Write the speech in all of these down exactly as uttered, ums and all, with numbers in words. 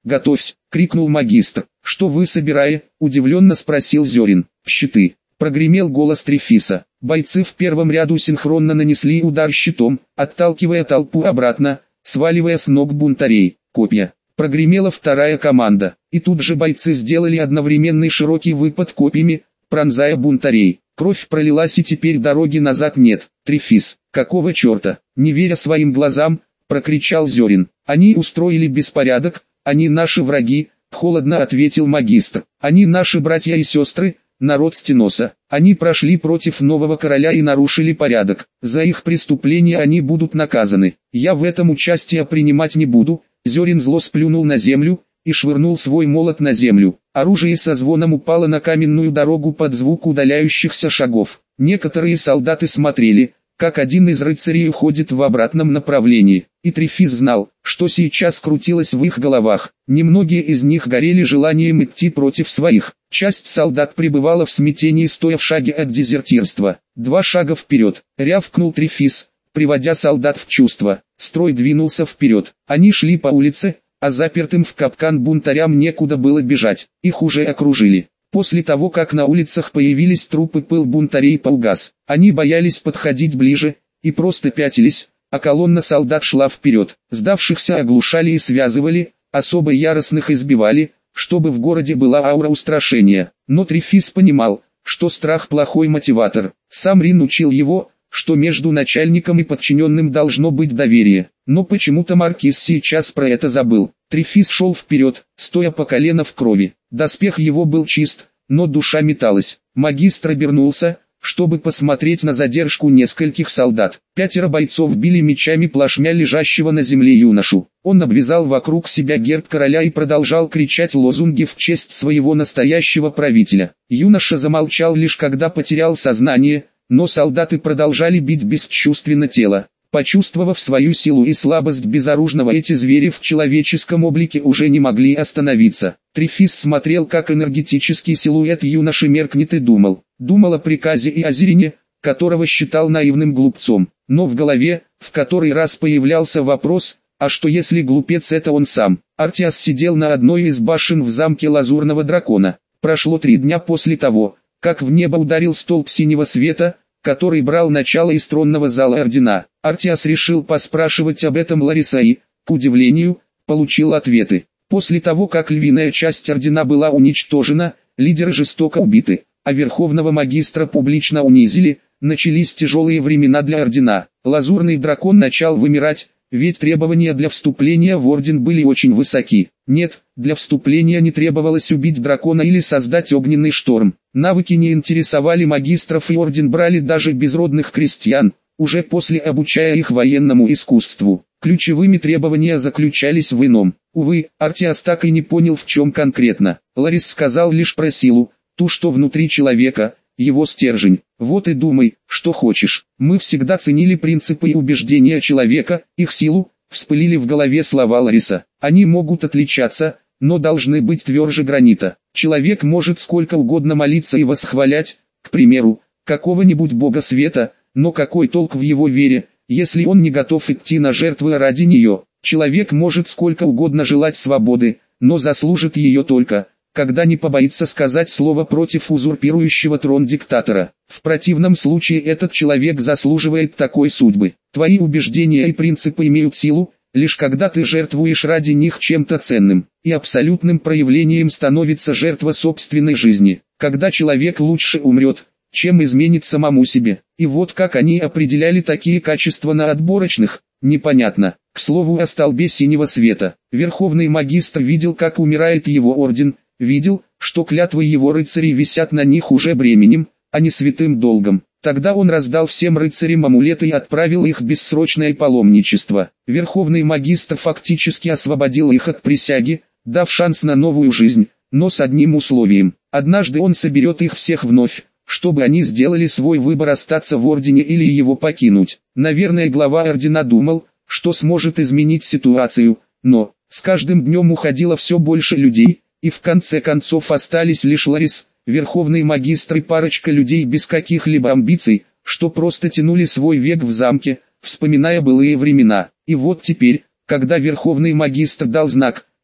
«Готовься!» — крикнул магистр. «Что вы собирая?» — удивленно спросил Зерин. «Щиты!» — прогремел голос Трефиса. Бойцы в первом ряду синхронно нанесли удар щитом, отталкивая толпу обратно, сваливая с ног бунтарей. «Копья!» — прогремела вторая команда. И тут же бойцы сделали одновременный широкий выпад копьями, пронзая бунтарей. Кровь пролилась, и теперь дороги назад нет. «Трефис, какого черта?» — не веря своим глазам, прокричал Зерин. «Они устроили беспорядок, они наши враги», — холодно ответил магистр. «Они наши братья и сестры, народ Стеноса. Они прошли против нового короля и нарушили порядок. За их преступления они будут наказаны. Я в этом участия принимать не буду». Зерин зло сплюнул на землю и швырнул свой молот на землю. Оружие со звоном упало на каменную дорогу под звук удаляющихся шагов. Некоторые солдаты смотрели, как один из рыцарей уходит в обратном направлении. И Трефис знал, что сейчас крутилось в их головах. Немногие из них горели желанием идти против своих. Часть солдат пребывала в смятении, стоя в шаге от дезертирства. «Два шага вперед!» — рявкнул Трефис, приводя солдат в чувство. Строй двинулся вперед. Они шли по улице, а запертым в капкан бунтарям некуда было бежать. Их уже окружили. После того, как на улицах появились трупы, пыл бунтарей поугас. Они боялись подходить ближе и просто пятились, а колонна солдат шла вперед. Сдавшихся оглушали и связывали, особо яростных избивали, чтобы в городе была аура устрашения. Но Трефис понимал, что страх плохой мотиватор. Сам Рин учил его, что между начальником и подчиненным должно быть доверие. Но почему-то маркиз сейчас про это забыл. Трефис шел вперед, стоя по колено в крови. Доспех его был чист, но душа металась. Магистр обернулся, чтобы посмотреть на задержку нескольких солдат. Пятеро бойцов били мечами плашмя лежащего на земле юношу. Он обвязал вокруг себя герб короля и продолжал кричать лозунги в честь своего настоящего правителя. Юноша замолчал лишь когда потерял сознание, но солдаты продолжали бить бесчувственно тело. Почувствовав свою силу и слабость безоружного, эти звери в человеческом облике уже не могли остановиться. Трефис смотрел, как энергетический силуэт юноши меркнет, и думал. Думал о приказе и о Зерине, которого считал наивным глупцом. Но в голове, в который раз появлялся вопрос, а что если глупец это он сам? Артиас сидел на одной из башен в замке Лазурного Дракона. Прошло три дня после того, как в небо ударил столб синего света, который брал начало из тронного зала Ордена. Артиас решил поспрашивать об этом Лариса и, к удивлению, получил ответы. После того, как львиная часть Ордена была уничтожена, лидеры жестоко убиты, а Верховного Магистра публично унизили, начались тяжелые времена для Ордена. Лазурный Дракон начал вымирать, ведь требования для вступления в Орден были очень высоки. Нет, для вступления не требовалось убить дракона или создать огненный шторм. Навыки не интересовали магистров, и Орден брали даже безродных крестьян, уже после обучая их военному искусству. Ключевыми требования заключались в ином. Увы, Артиас так и не понял, в чем конкретно. Ларис сказал лишь про силу, ту, что внутри человека, его стержень. Вот и думай, что хочешь. Мы всегда ценили принципы и убеждения человека, их силу. Вспылили в голове слова Лариса. Они могут отличаться, но должны быть тверже гранита. Человек может сколько угодно молиться и восхвалять, к примеру, какого-нибудь бога света, но какой толк в его вере, если он не готов идти на жертвы ради нее? Человек может сколько угодно желать свободы, но заслужит ее только, когда не побоится сказать слово против узурпирующего трон диктатора. В противном случае этот человек заслуживает такой судьбы. Твои убеждения и принципы имеют силу, лишь когда ты жертвуешь ради них чем-то ценным, и абсолютным проявлением становится жертва собственной жизни, когда человек лучше умрет, чем изменит самому себе. И вот как они определяли такие качества на отборочных, непонятно. К слову о столбе синего света. Верховный Магистр видел, как умирает его орден, видел, что клятвы его рыцарей висят на них уже бременем, а не святым долгом. Тогда он раздал всем рыцарям амулеты и отправил их в бессрочное паломничество. Верховный Магистр фактически освободил их от присяги, дав шанс на новую жизнь, но с одним условием. Однажды он соберет их всех вновь, чтобы они сделали свой выбор остаться в Ордене или его покинуть. Наверное, глава Ордена думал, что сможет изменить ситуацию, но с каждым днем уходило все больше людей, и в конце концов остались лишь Ларис, Верховный Магистр и парочка людей без каких-либо амбиций, что просто тянули свой век в замке, вспоминая былые времена. И вот теперь, когда Верховный Магистр дал знак,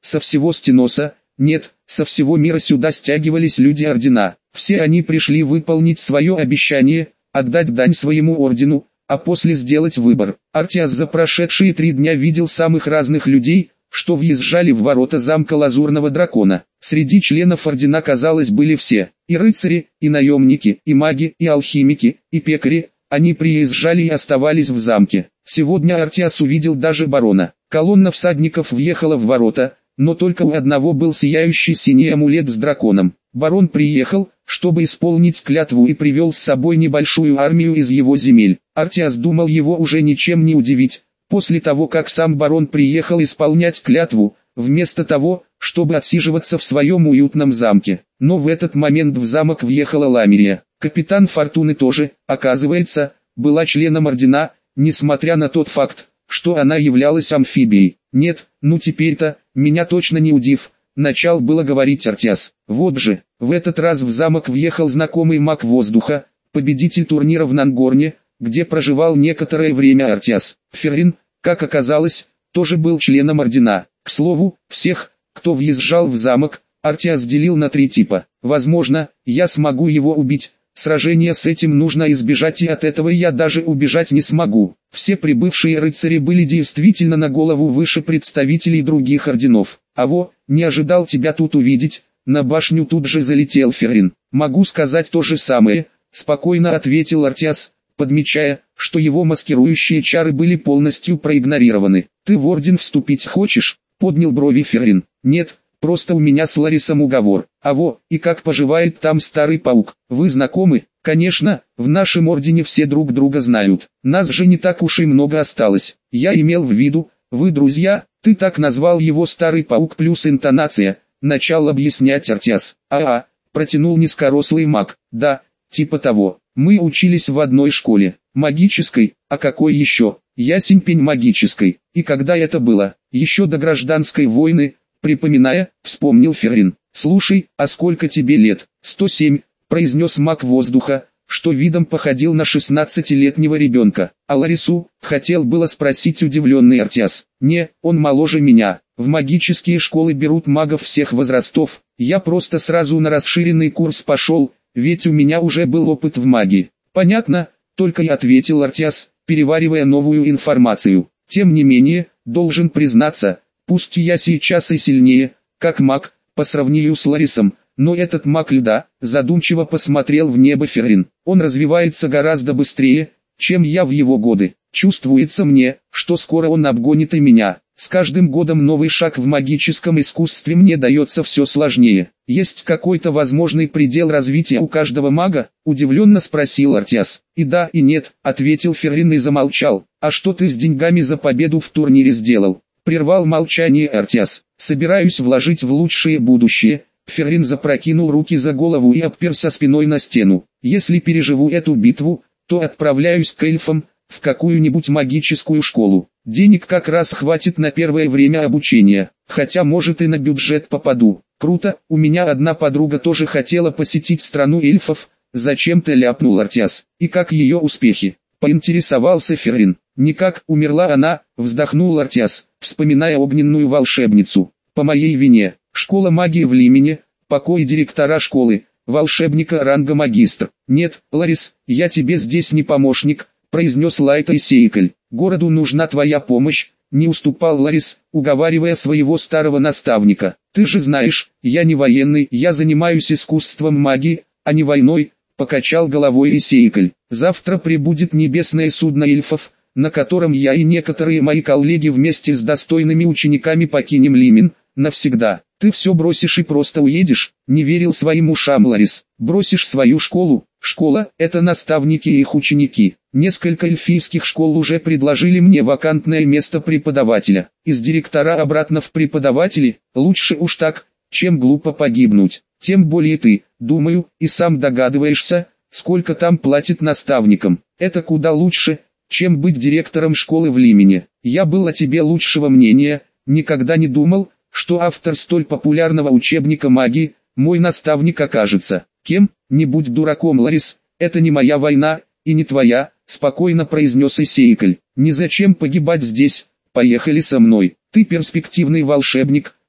Со всего Стеноса, нет, со всего мира сюда стягивались люди ордена. Все они пришли выполнить свое обещание, отдать дань своему ордену, а после сделать выбор. Артиас за прошедшие три дня видел самых разных людей, что въезжали в ворота замка Лазурного Дракона. Среди членов ордена, казалось, были все, и рыцари, и наемники, и маги, и алхимики, и пекари. Они приезжали и оставались в замке. Сегодня Артиас увидел даже барона. Колонна всадников въехала в ворота, но только у одного был сияющий синий амулет с драконом. Барон приехал, чтобы исполнить клятву, и привел с собой небольшую армию из его земель. Артиас думал, его уже ничем не удивить. После того, как сам барон приехал исполнять клятву, вместо того, чтобы отсиживаться в своем уютном замке. Но в этот момент в замок въехала Ламирия. Капитан Фортуны тоже, оказывается, была членом ордена, несмотря на тот факт, что она являлась амфибией. Нет, ну теперь-то, меня точно не удив, начал было говорить Артиас. Вот же, в этот раз в замок въехал знакомый маг воздуха, победитель турнира в Нангорне, где проживал некоторое время Артиас. Феррин, как оказалось, тоже был членом ордена. К слову, всех, кто въезжал в замок, Артиас делил на три типа. Возможно, я смогу его убить. Сражение с этим нужно избежать, и от этого я даже убежать не смогу. Все прибывшие рыцари были действительно на голову выше представителей других орденов. А во, не ожидал тебя тут увидеть, на башню тут же залетел Феррин. Могу сказать то же самое, спокойно ответил Артиас, подмечая, что его маскирующие чары были полностью проигнорированы. Ты в орден вступить хочешь? Поднял брови Феррин. Нет. Просто у меня с Ларисом уговор. А во, и как поживает там старый паук? Вы знакомы? Конечно, в нашем ордене все друг друга знают. Нас же не так уж и много осталось. Я имел в виду, вы друзья, ты так назвал его старый паук плюс интонация. Начал объяснять Артиас. А-а, протянул низкорослый маг. Да, типа того. Мы учились в одной школе. Магической, а какой еще? Ясень пень магической. И когда это было? Еще до гражданской войны. Припоминая, вспомнил Феррин. «Слушай, а сколько тебе лет?» «сто семь», произнес маг воздуха, что видом походил на шестнадцатилетнего ребенка. А Ларису, хотел было спросить удивленный Артиас. «Не, он моложе меня. В магические школы берут магов всех возрастов. Я просто сразу на расширенный курс пошел, ведь у меня уже был опыт в магии». «Понятно», только и ответил Артиас, переваривая новую информацию. «Тем не менее, должен признаться, пусть я сейчас и сильнее, как маг, по сравнению с Ларисом, но этот маг льда», задумчиво посмотрел в небо Феррин. «Он развивается гораздо быстрее, чем я в его годы. Чувствуется мне, что скоро он обгонит и меня. С каждым годом новый шаг в магическом искусстве мне дается все сложнее. Есть какой-то возможный предел развития у каждого мага?» удивленно спросил Артиас. «И да, и нет», ответил Феррин и замолчал. «А что ты с деньгами за победу в турнире сделал?» Прервал молчание Артиас. «Собираюсь вложить в лучшее будущее». Феррин запрокинул руки за голову и оперся спиной на стену. «Если переживу эту битву, то отправляюсь к эльфам, в какую-нибудь магическую школу. Денег как раз хватит на первое время обучения, хотя может и на бюджет попаду». «Круто, у меня одна подруга тоже хотела посетить страну эльфов», зачем-то ляпнул Артиас. «И как ее успехи?» поинтересовался Феррин. «Никак, умерла она», вздохнул Артиас, вспоминая огненную волшебницу. «По моей вине. Школа магии в Лимене, покой директора школы, волшебника ранга магистр». «Нет, Ларис, я тебе здесь не помощник», произнес Лайта Сейкль. «Городу нужна твоя помощь», не уступал Ларис, уговаривая своего старого наставника. «Ты же знаешь, я не военный, я занимаюсь искусством магии, а не войной», покачал головой Сейкль. «Завтра прибудет небесное судно эльфов, на котором я и некоторые мои коллеги вместе с достойными учениками покинем Лимен, навсегда. Ты все бросишь и просто уедешь?» Не верил своим ушам Ларис. «Бросишь свою школу?» «Школа – это наставники и их ученики. Несколько эльфийских школ уже предложили мне вакантное место преподавателя. Из директора обратно в преподаватели, лучше уж так, чем глупо погибнуть. Тем более ты, думаю, и сам догадываешься, сколько там платят наставникам. Это куда лучше, чем быть директором школы в Лимене. Я был о тебе лучшего мнения, никогда не думал, что автор столь популярного учебника магии, мой наставник окажется. Кем? Не будь дураком, Ларис, это не моя война, и не твоя», спокойно произнес Сейкль. «Незачем погибать здесь, поехали со мной. Ты перспективный волшебник,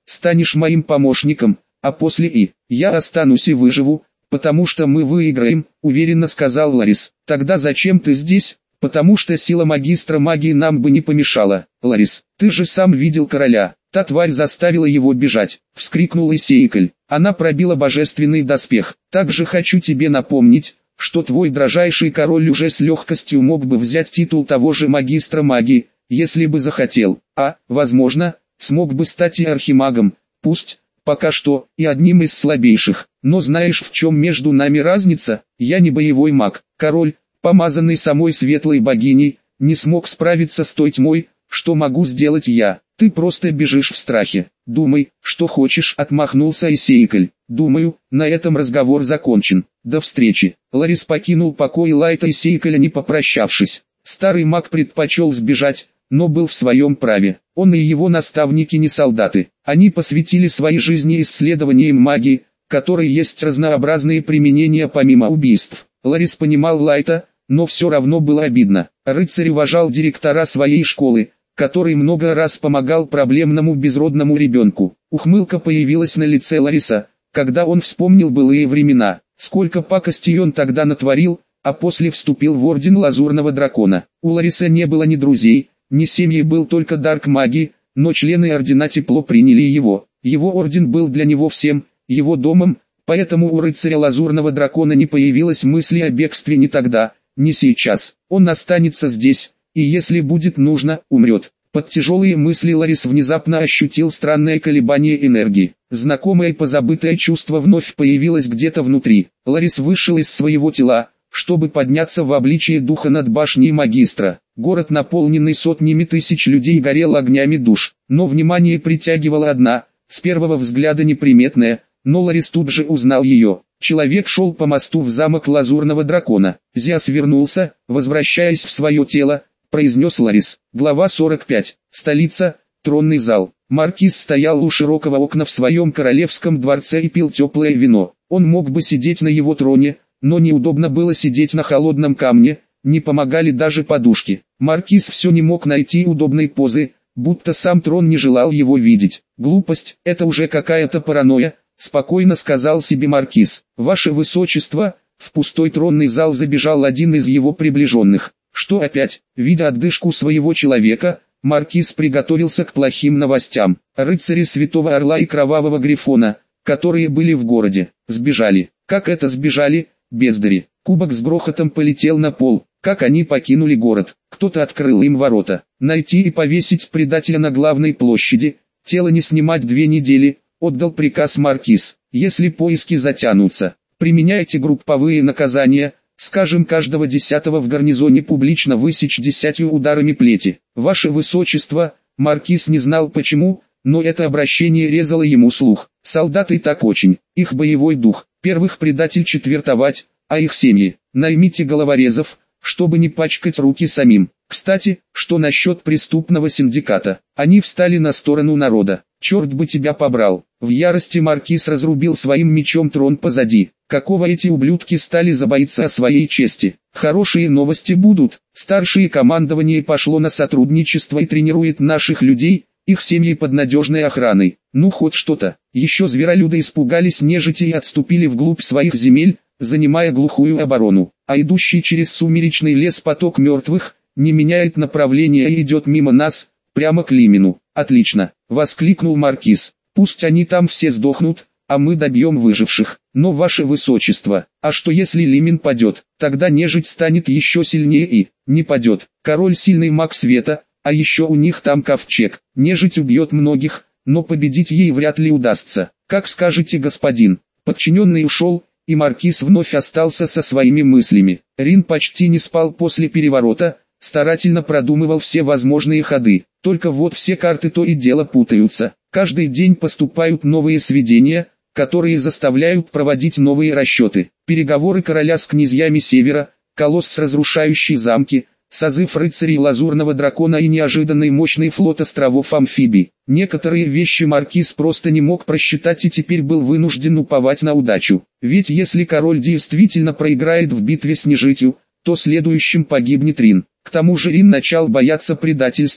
станешь моим помощником, а после и я останусь и выживу, потому что мы выиграем, уверенно сказал Ларис. Тогда зачем ты здесь? Потому что сила магистра магии нам бы не помешала. Ларис, ты же сам видел короля. Та тварь заставила его бежать, вскрикнул Исейкль. Она пробила божественный доспех. Также хочу тебе напомнить, что твой дрожайший король уже с легкостью мог бы взять титул того же магистра магии, если бы захотел, а, возможно, смог бы стать и архимагом, пусть, пока что, и одним из слабейших. Но знаешь, в чем между нами разница? Я не боевой маг. Король, помазанный самой светлой богиней, не смог справиться с той тьмой, что могу сделать я. Ты просто бежишь в страхе. Думай, что хочешь, отмахнулся Исейкль. Думаю, на этом разговор закончен. До встречи. Ларис покинул покой Лайта Исейкля не попрощавшись. Старый маг предпочел сбежать, но был в своем праве. Он и его наставники не солдаты. Они посвятили свои жизни исследованиям магии, которой есть разнообразные применения помимо убийств. Ларис понимал Лайта, но все равно было обидно. Рыцарь уважал директора своей школы, который много раз помогал проблемному безродному ребенку. Ухмылка появилась на лице Лариса, когда он вспомнил былые времена. Сколько пакостей он тогда натворил, а после вступил в орден Лазурного Дракона. У Лариса не было ни друзей, ни семьи, был только дарк магии, но члены ордена тепло приняли его. Его орден был для него всем, его домом, поэтому у рыцаря Лазурного Дракона не появилось мысли о бегстве ни тогда, ни сейчас. Он останется здесь, и если будет нужно, умрет. Под тяжелые мысли Ларис внезапно ощутил странное колебание энергии. Знакомое позабытое чувство вновь появилось где-то внутри. Ларис вышел из своего тела, чтобы подняться в обличие духа над башней магистра. Город, наполненный сотнями тысяч людей, горел огнями душ. Но внимание притягивала одна, с первого взгляда неприметная, но Ларис тут же узнал ее. Человек шел по мосту в замок Лазурного Дракона. Зиас вернулся, возвращаясь в свое тело, произнес Ларис. Глава сорок пять. Столица, тронный зал. Маркиз стоял у широкого окна в своем королевском дворце и пил теплое вино. Он мог бы сидеть на его троне, но неудобно было сидеть на холодном камне, не помогали даже подушки. Маркиз все не мог найти удобной позы, будто сам трон не желал его видеть. Глупость, это уже какая-то паранойя, спокойно сказал себе Маркиз. Ваше Высочество, в пустой тронный зал забежал один из его приближенных. Что опять? Видя отдышку своего человека, Маркиз приготовился к плохим новостям. Рыцари Святого Орла и Кровавого Грифона, которые были в городе, сбежали. Как это сбежали, бездари? Кубок с грохотом полетел на пол. Как они покинули город? Кто-то открыл им ворота. Найти и повесить предателя на главной площади, тело не снимать две недели, отдал приказ Маркиз. Если поиски затянутся, применяйте групповые наказания. Скажем, каждого десятого в гарнизоне публично высечь десятью ударами плети. Ваше Высочество, Маркиз не знал почему, но это обращение резало ему слух. Солдаты так очень, их боевой дух. Первых предатель четвертовать, а их семьи. Наймите головорезов, чтобы не пачкать руки самим. Кстати, что насчет преступного синдиката? Они встали на сторону народа. Черт бы тебя побрал. В ярости Маркиз разрубил своим мечом трон позади. Какого эти ублюдки стали заботиться о своей чести? Хорошие новости будут. Старшее командование пошло на сотрудничество и тренирует наших людей, их семьи под надежной охраной. Ну хоть что-то. Еще зверолюды испугались нежити и отступили вглубь своих земель, занимая глухую оборону. А идущий через сумеречный лес поток мертвых не меняет направления и идет мимо нас, прямо к Лимену. Отлично, воскликнул Маркиз. Пусть они там все сдохнут, а мы добьем выживших. Но, Ваше Высочество, а что если Лимен падет? Тогда нежить станет еще сильнее и не падет. Король сильный маг света, а еще у них там ковчег. Нежить убьет многих, но победить ей вряд ли удастся. Как скажете, господин. Подчиненный ушел, и Маркиз вновь остался со своими мыслями. Рин почти не спал после переворота, старательно продумывал все возможные ходы. Только вот все карты то и дело путаются. Каждый день поступают новые сведения, которые заставляют проводить новые расчеты. Переговоры короля с князьями Севера, колосс, разрушающий замки, созыв рыцарей Лазурного Дракона и неожиданный мощный флот островов-амфибий. Некоторые вещи Маркиз просто не мог просчитать и теперь был вынужден уповать на удачу. Ведь если король действительно проиграет в битве с нежитью, то следующим погибнет Рин. К тому же Рин начал бояться предательства,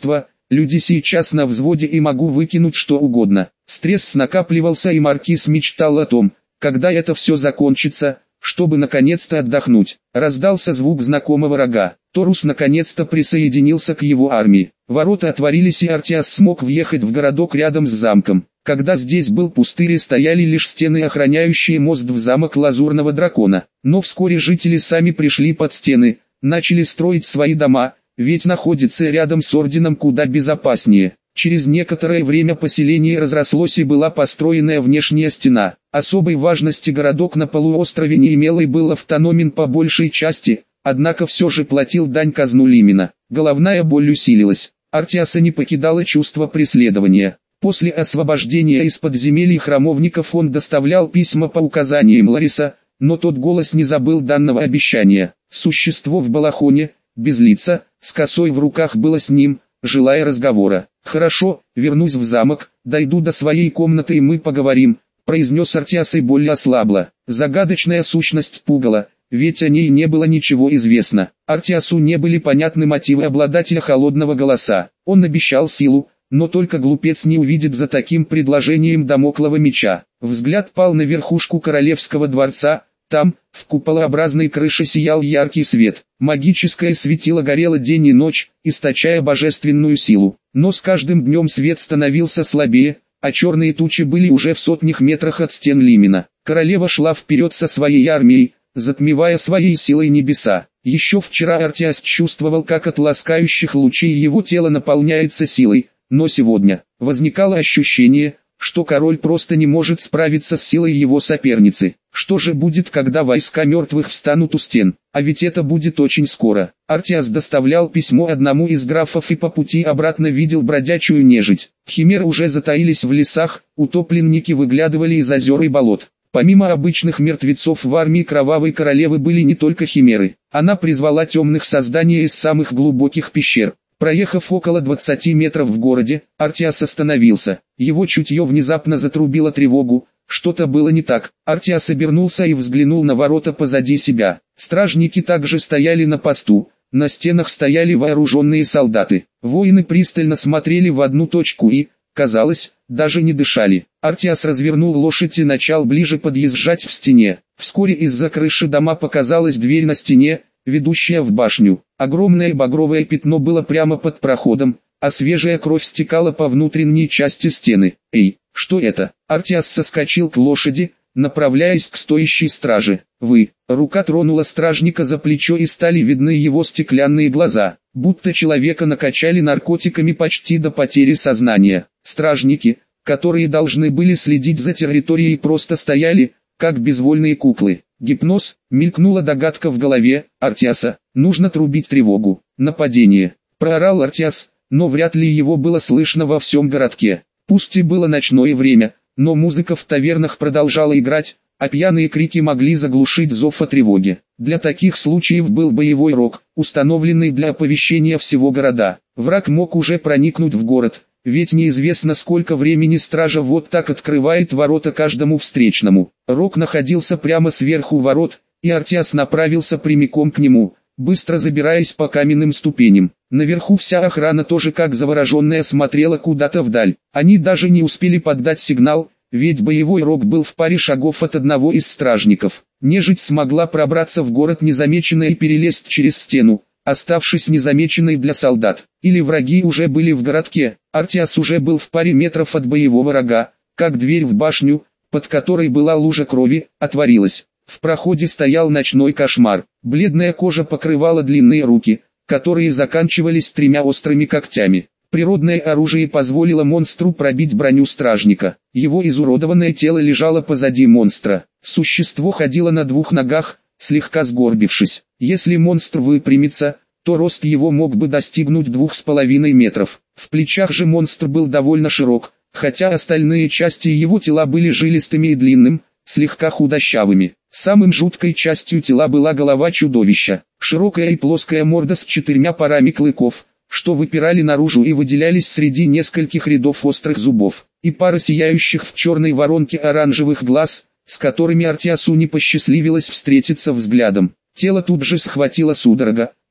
Люди сейчас на взводе и могу выкинуть что угодно. Стресс накапливался, и маркиз мечтал о том, когда это все закончится, чтобы наконец-то отдохнуть. Раздался звук знакомого рога. Торус наконец-то присоединился к его армии. Ворота отворились, и Артиас смог въехать в городок рядом с замком. Когда здесь был пустырь и стояли лишь стены, охраняющие мост в замок Лазурного Дракона. Но вскоре жители сами пришли под стены, начали строить свои дома, ведь находится рядом с орденом куда безопаснее. Через некоторое время поселение разрослось и была построена внешняя стена. Особой важности городок на полуострове не имел и был автономен по большей части, однако все же платил дань казну Лимена. Головная боль усилилась. Артиаса не покидало чувство преследования. После освобождения из подземелий храмовников он доставлял письма по указаниям Лариса, но тот голос не забыл данного обещания. Существо в балахоне, без лица, с косой в руках было с ним, желая разговора. «Хорошо, вернусь в замок, дойду до своей комнаты и мы поговорим», произнес Артиас, и боль ослабла. Загадочная сущность пугала, ведь о ней не было ничего известно. Артиасу не были понятны мотивы обладателя холодного голоса. Он обещал силу, но только глупец не увидит за таким предложением дамоклова меча. Взгляд пал на верхушку королевского дворца. Там, в куполообразной крыше, сиял яркий свет. Магическое светило горело день и ночь, источая божественную силу. Но с каждым днем свет становился слабее, а черные тучи были уже в сотнях метрах от стен Лимена. Королева шла вперед со своей армией, затмевая своей силой небеса. Еще вчера Артиас чувствовал, как от ласкающих лучей его тело наполняется силой, но сегодня возникало ощущение, что король просто не может справиться с силой его соперницы. Что же будет, когда войска мертвых встанут у стен? А ведь это будет очень скоро. Артиас доставлял письмо одному из графов и по пути обратно видел бродячую нежить. Химеры уже затаились в лесах, утопленники выглядывали из озер и болот. Помимо обычных мертвецов в армии Кровавой Королевы были не только химеры. Она призвала темных созданий из самых глубоких пещер. Проехав около двадцати метров в городе, Артиас остановился. Его чутье внезапно затрубило тревогу. Что-то было не так. Артиас обернулся и взглянул на ворота позади себя. Стражники также стояли на посту. На стенах стояли вооруженные солдаты. Воины пристально смотрели в одну точку и, казалось, даже не дышали. Артиас развернул лошадь и начал ближе подъезжать в стене. Вскоре из-за крыши дома показалась дверь на стене, ведущая в башню. Огромное багровое пятно было прямо под проходом, а свежая кровь стекала по внутренней части стены. «Эй, что это?» Артиас соскочил к лошади, направляясь к стоящей страже. «Вы». Рука тронула стражника за плечо, и стали видны его стеклянные глаза, будто человека накачали наркотиками почти до потери сознания. Стражники, которые должны были следить за территорией, просто стояли, как безвольные куклы. Гипноз, мелькнула догадка в голове Артиаса. Нужно трубить тревогу. Нападение. Проорал Артиас, но вряд ли его было слышно во всем городке. Пусть и было ночное время, но музыка в тавернах продолжала играть, а пьяные крики могли заглушить зов о тревоге. Для таких случаев был боевой рог, установленный для оповещения всего города. Враг мог уже проникнуть в город, ведь неизвестно, сколько времени стража вот так открывает ворота каждому встречному. Рог находился прямо сверху ворот, и Артиас направился прямиком к нему, быстро забираясь по каменным ступеням. Наверху вся охрана тоже как завороженная смотрела куда-то вдаль. Они даже не успели поддать сигнал, ведь боевой рог был в паре шагов от одного из стражников. Нежить смогла пробраться в город незамеченной и перелезть через стену, оставшись незамеченной для солдат. Или враги уже были в городке. Артиас уже был в паре метров от боевого рога, как дверь в башню, под которой была лужа крови, отворилась. В проходе стоял ночной кошмар. Бледная кожа покрывала длинные руки, которые заканчивались тремя острыми когтями. Природное оружие позволило монстру пробить броню стражника. Его изуродованное тело лежало позади монстра. Существо ходило на двух ногах, слегка сгорбившись. Если монстр выпрямится, то рост его мог бы достигнуть двух с половиной метров. В плечах же монстр был довольно широк, хотя остальные части его тела были жилистыми и длинным, слегка худощавыми. Самым жуткой частью тела была голова чудовища. Широкая и плоская морда с четырьмя парами клыков, что выпирали наружу и выделялись среди нескольких рядов острых зубов, и пара сияющих в черной воронке оранжевых глаз, с которыми Артиасу не посчастливилось встретиться взглядом. Тело тут же схватило судорога,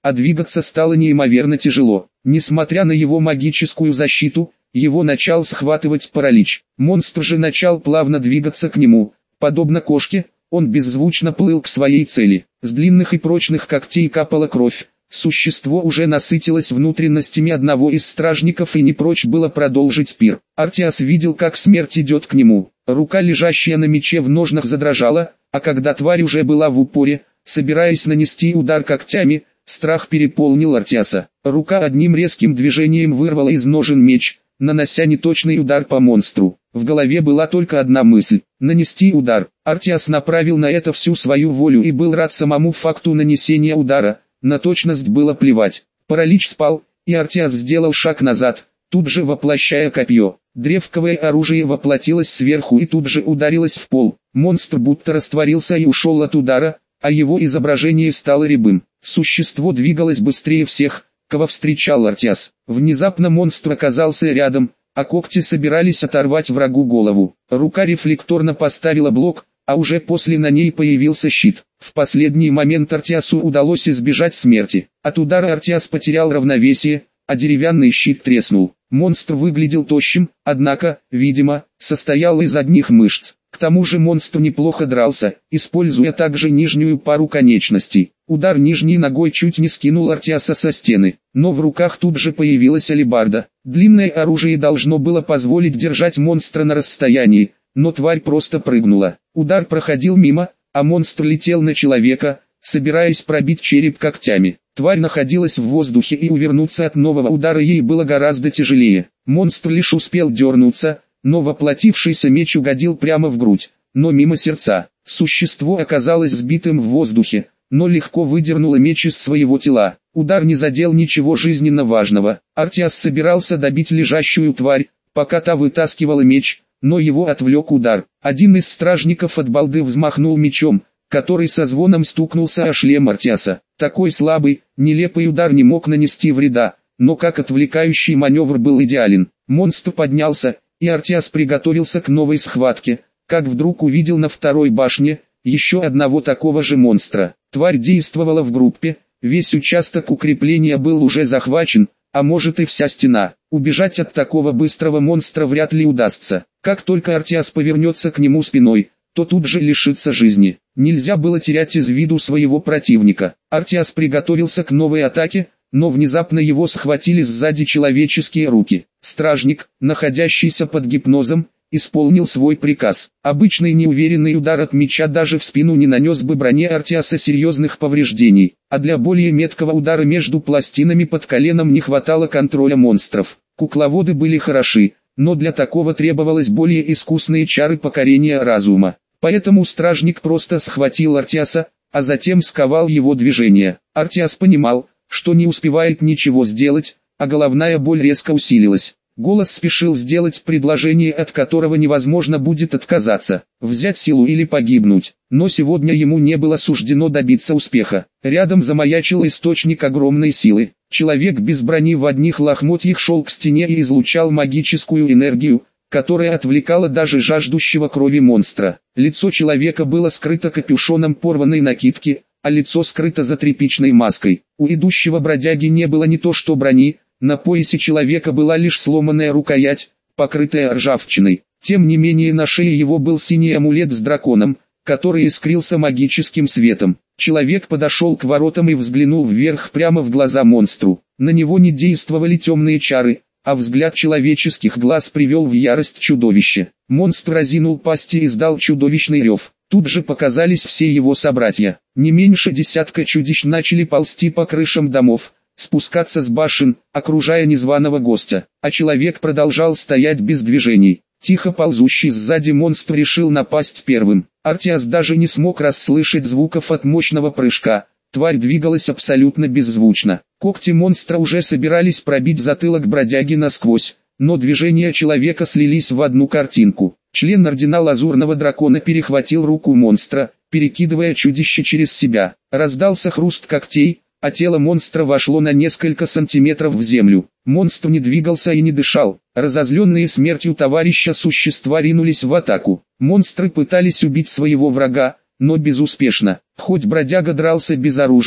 а двигаться стало неимоверно тяжело. Несмотря на его магическую защиту, его начал схватывать паралич. Монстр же начал плавно двигаться к нему. Подобно кошке, он беззвучно плыл к своей цели. С длинных и прочных когтей капала кровь. Существо уже насытилось внутренностями одного из стражников и не прочь было продолжить пир. Артиас видел, как смерть идет к нему. Рука, лежащая на мече в ножнах, задрожала, а когда тварь уже была в упоре, собираясь нанести удар когтями, страх переполнил Артиаса. Рука одним резким движением вырвала из ножен меч, нанося неточный удар по монстру. В голове была только одна мысль – нанести удар. Артиас направил на это всю свою волю и был рад самому факту нанесения удара, на точность было плевать. Паралич спал, и Артиас сделал шаг назад, тут же воплощая копье. Древковое оружие воплотилось сверху и тут же ударилось в пол. Монстр будто растворился и ушел от удара, а его изображение стало рябым. Существо двигалось быстрее всех, кого встречал Артиас. Внезапно монстр оказался рядом, а когти собирались оторвать врагу голову. Рука рефлекторно поставила блок, а уже после на ней появился щит. В последний момент Артиасу удалось избежать смерти. От удара Артиас потерял равновесие, а деревянный щит треснул. Монстр выглядел тощим, однако, видимо, состоял из одних мышц. К тому же монстр неплохо дрался, используя также нижнюю пару конечностей. Удар нижней ногой чуть не скинул Артиаса со стены, но в руках тут же появилась алебарда. Длинное оружие должно было позволить держать монстра на расстоянии, но тварь просто прыгнула. Удар проходил мимо, а монстр летел на человека, собираясь пробить череп когтями. Тварь находилась в воздухе, и увернуться от нового удара ей было гораздо тяжелее. Монстр лишь успел дернуться, но воплотившийся меч угодил прямо в грудь, но мимо сердца. Существо оказалось сбитым в воздухе, но легко выдернуло меч из своего тела. Удар не задел ничего жизненно важного. Артиас собирался добить лежащую тварь, пока та вытаскивала меч, но его отвлек удар. Один из стражников от балды взмахнул мечом, который со звоном стукнулся о шлем Артиаса. Такой слабый, нелепый удар не мог нанести вреда, но как отвлекающий маневр был идеален. Монстр поднялся, и Артиас приготовился к новой схватке, как вдруг увидел на второй башне еще одного такого же монстра. Тварь действовала в группе, весь участок укрепления был уже захвачен, а может и вся стена. Убежать от такого быстрого монстра вряд ли удастся. Как только Артиас повернется к нему спиной, то тут же лишится жизни. Нельзя было терять из виду своего противника. Артиас приготовился к новой атаке, но внезапно его схватили сзади человеческие руки. Стражник, находящийся под гипнозом, исполнил свой приказ. Обычный неуверенный удар от меча даже в спину не нанес бы броне Артиаса серьезных повреждений, а для более меткого удара между пластинами под коленом не хватало контроля монстров. Кукловоды были хороши, но для такого требовалось более искусные чары покорения разума. Поэтому стражник просто схватил Артиаса, а затем сковал его движение. Артиас понимал, что не успевает ничего сделать, а головная боль резко усилилась. Голос спешил сделать предложение, от которого невозможно будет отказаться, взять силу или погибнуть. Но сегодня ему не было суждено добиться успеха. Рядом замаячил источник огромной силы. Человек без брони в одних лохмотьях шел к стене и излучал магическую энергию, которая отвлекала даже жаждущего крови монстра. Лицо человека было скрыто капюшоном порванной накидки, а лицо скрыто за тряпичной маской. У идущего бродяги не было не то что брони, на поясе человека была лишь сломанная рукоять, покрытая ржавчиной. Тем не менее на шее его был синий амулет с драконом, который искрился магическим светом. Человек подошел к воротам и взглянул вверх прямо в глаза монстру. На него не действовали темные чары, а взгляд человеческих глаз привел в ярость чудовище. Монстр разинул пасть и издал чудовищный рев. Тут же показались все его собратья. Не меньше десятка чудищ начали ползти по крышам домов, спускаться с башен, окружая незваного гостя, а человек продолжал стоять без движений. Тихо ползущий сзади монстр решил напасть первым. Артиас даже не смог расслышать звуков от мощного прыжка. Тварь двигалась абсолютно беззвучно. Когти монстра уже собирались пробить затылок бродяги насквозь, но движения человека слились в одну картинку. Член ордена Лазурного Дракона перехватил руку монстра, перекидывая чудище через себя. Раздался хруст когтей, а тело монстра вошло на несколько сантиметров в землю. Монстр не двигался и не дышал. Разозленные смертью товарища существа ринулись в атаку. Монстры пытались убить своего врага, но безуспешно. Хоть бродяга дрался без оружия,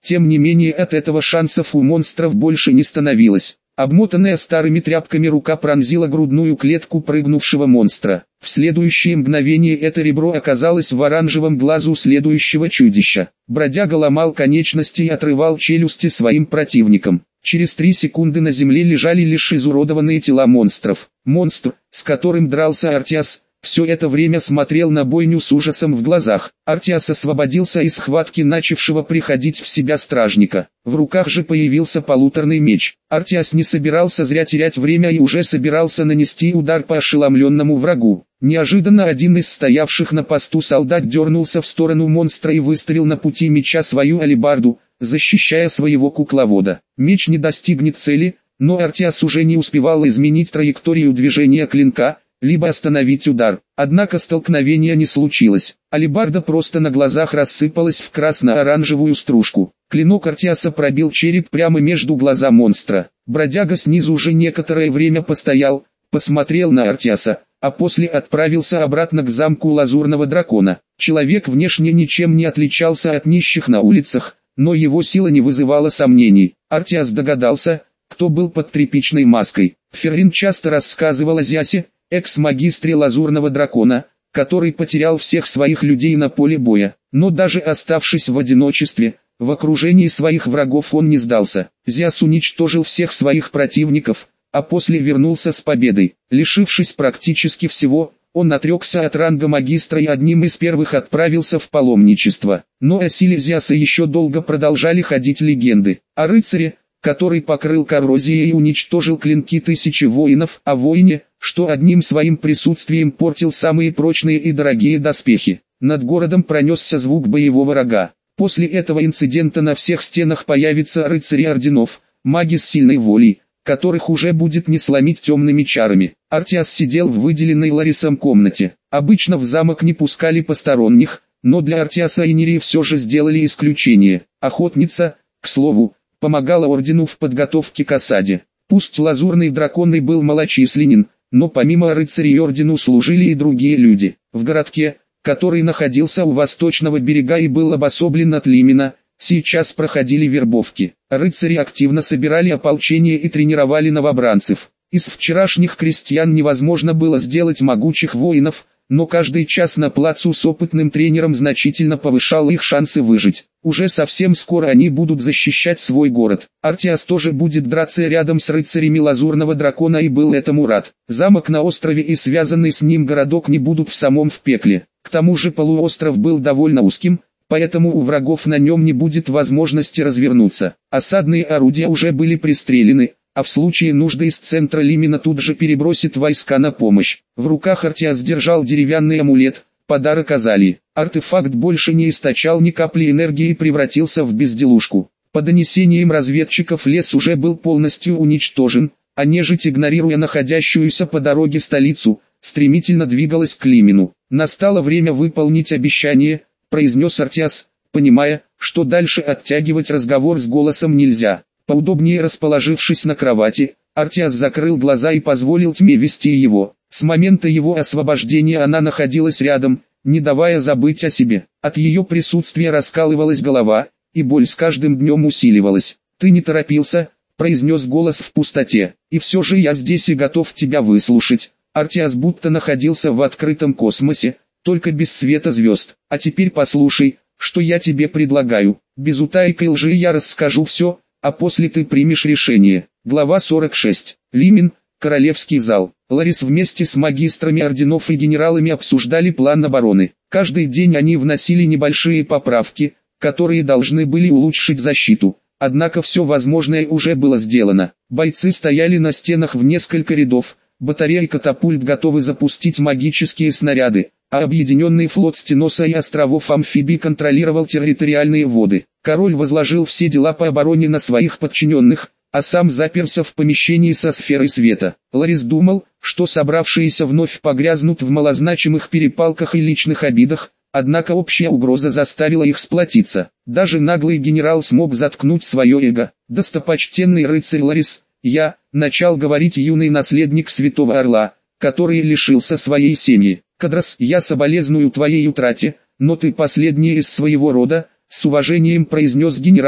Тем не менее от этого шансов у монстров больше не становилось. Обмотанная старыми тряпками рука пронзила грудную клетку прыгнувшего монстра. В следующее мгновение это ребро оказалось в оранжевом глазу следующего чудища. Бродяга ломал конечности и отрывал челюсти своим противникам. Через три секунды на земле лежали лишь изуродованные тела монстров. Монстр, с которым дрался Артиас, все это время смотрел на бойню с ужасом в глазах. Артиас освободился из схватки начавшего приходить в себя стражника. В руках же появился полуторный меч. Артиас не собирался зря терять время и уже собирался нанести удар по ошеломленному врагу. Неожиданно один из стоявших на посту солдат дернулся в сторону монстра и выставил на пути меча свою алебарду, защищая своего кукловода. Меч не достигнет цели, но Артиас уже не успевал изменить траекторию движения клинка, либо остановить удар. Однако столкновения не случилось. Алебарда просто на глазах рассыпалась в красно-оранжевую стружку. Клинок Артиаса пробил череп прямо между глаза монстра. Бродяга снизу уже некоторое время постоял, посмотрел на Артиаса, а после отправился обратно к замку Лазурного Дракона. Человек внешне ничем не отличался от нищих на улицах, но его сила не вызывала сомнений. Артиас догадался, кто был под тряпичной маской. Феррин часто рассказывал о Зясе, экс-магистре Лазурного Дракона, который потерял всех своих людей на поле боя, но даже оставшись в одиночестве, в окружении своих врагов он не сдался. Зяс уничтожил всех своих противников, а после вернулся с победой. Лишившись практически всего, он отрекся от ранга магистра и одним из первых отправился в паломничество. Но о силе Зяса еще долго продолжали ходить легенды. О рыцаре, который покрыл коррозией и уничтожил клинки тысячи воинов, о воине, что одним своим присутствием портил самые прочные и дорогие доспехи. Над городом пронесся звук боевого рога. После этого инцидента на всех стенах появятся рыцари орденов, маги с сильной волей, которых уже будет не сломить темными чарами. Артиас сидел в выделенной Ларисом комнате. Обычно в замок не пускали посторонних, но для Артиаса и Нерии все же сделали исключение. Охотница, к слову, помогала ордену в подготовке к осаде. Пусть Лазурный Дракон и был малочисленен, но помимо рыцарей ордену служили и другие люди. В городке, который находился у восточного берега и был обособлен от Лимена, сейчас проходили вербовки. Рыцари активно собирали ополчение и тренировали новобранцев. Из вчерашних крестьян невозможно было сделать могучих воинов, но каждый час на плацу с опытным тренером значительно повышал их шансы выжить. Уже совсем скоро они будут защищать свой город. Артиас тоже будет драться рядом с рыцарями Лазурного Дракона и был этому рад. Замок на острове и связанный с ним городок не будут в самом в пекле. К тому же полуостров был довольно узким, поэтому у врагов на нем не будет возможности развернуться. Осадные орудия уже были пристрелены, а в случае нужды из центра Лимена тут же перебросит войска на помощь. В руках Артиас держал деревянный амулет, подарок Азалии. Артефакт больше не источал ни капли энергии и превратился в безделушку. По донесениям разведчиков лес уже был полностью уничтожен, а нежить, игнорируя находящуюся по дороге столицу, стремительно двигалась к Лимену. «Настало время выполнить обещание», — произнес Артиас, понимая, что дальше оттягивать разговор с голосом нельзя. Поудобнее расположившись на кровати, Артиас закрыл глаза и позволил тьме вести его. С момента его освобождения она находилась рядом, не давая забыть о себе. От ее присутствия раскалывалась голова, и боль с каждым днем усиливалась. «Ты не торопился», — произнес голос в пустоте, — «и все же я здесь и готов тебя выслушать». Артиас будто находился в открытом космосе, только без света звезд. «А теперь послушай, что я тебе предлагаю. Без утайки и лжи я расскажу все, а после ты примешь решение». Глава сорок шесть. Лимен, Королевский зал. Ларис вместе с магистрами орденов и генералами обсуждали план обороны. Каждый день они вносили небольшие поправки, которые должны были улучшить защиту. Однако все возможное уже было сделано. Бойцы стояли на стенах в несколько рядов, батареи катапульт готовы запустить магические снаряды, а объединенный флот Стеноса и островов амфибий контролировал территориальные воды. Король возложил все дела по обороне на своих подчиненных, а сам заперся в помещении со сферой света. Ларис думал, что собравшиеся вновь погрязнут в малозначимых перепалках и личных обидах, однако общая угроза заставила их сплотиться. Даже наглый генерал смог заткнуть свое эго. «Достопочтенный рыцарь Ларис, я», — начал говорить юный наследник Святого Орла, который лишился своей семьи. «Кадрос, я соболезную твоей утрате, но ты последний из своего рода», — с уважением произнес генерал,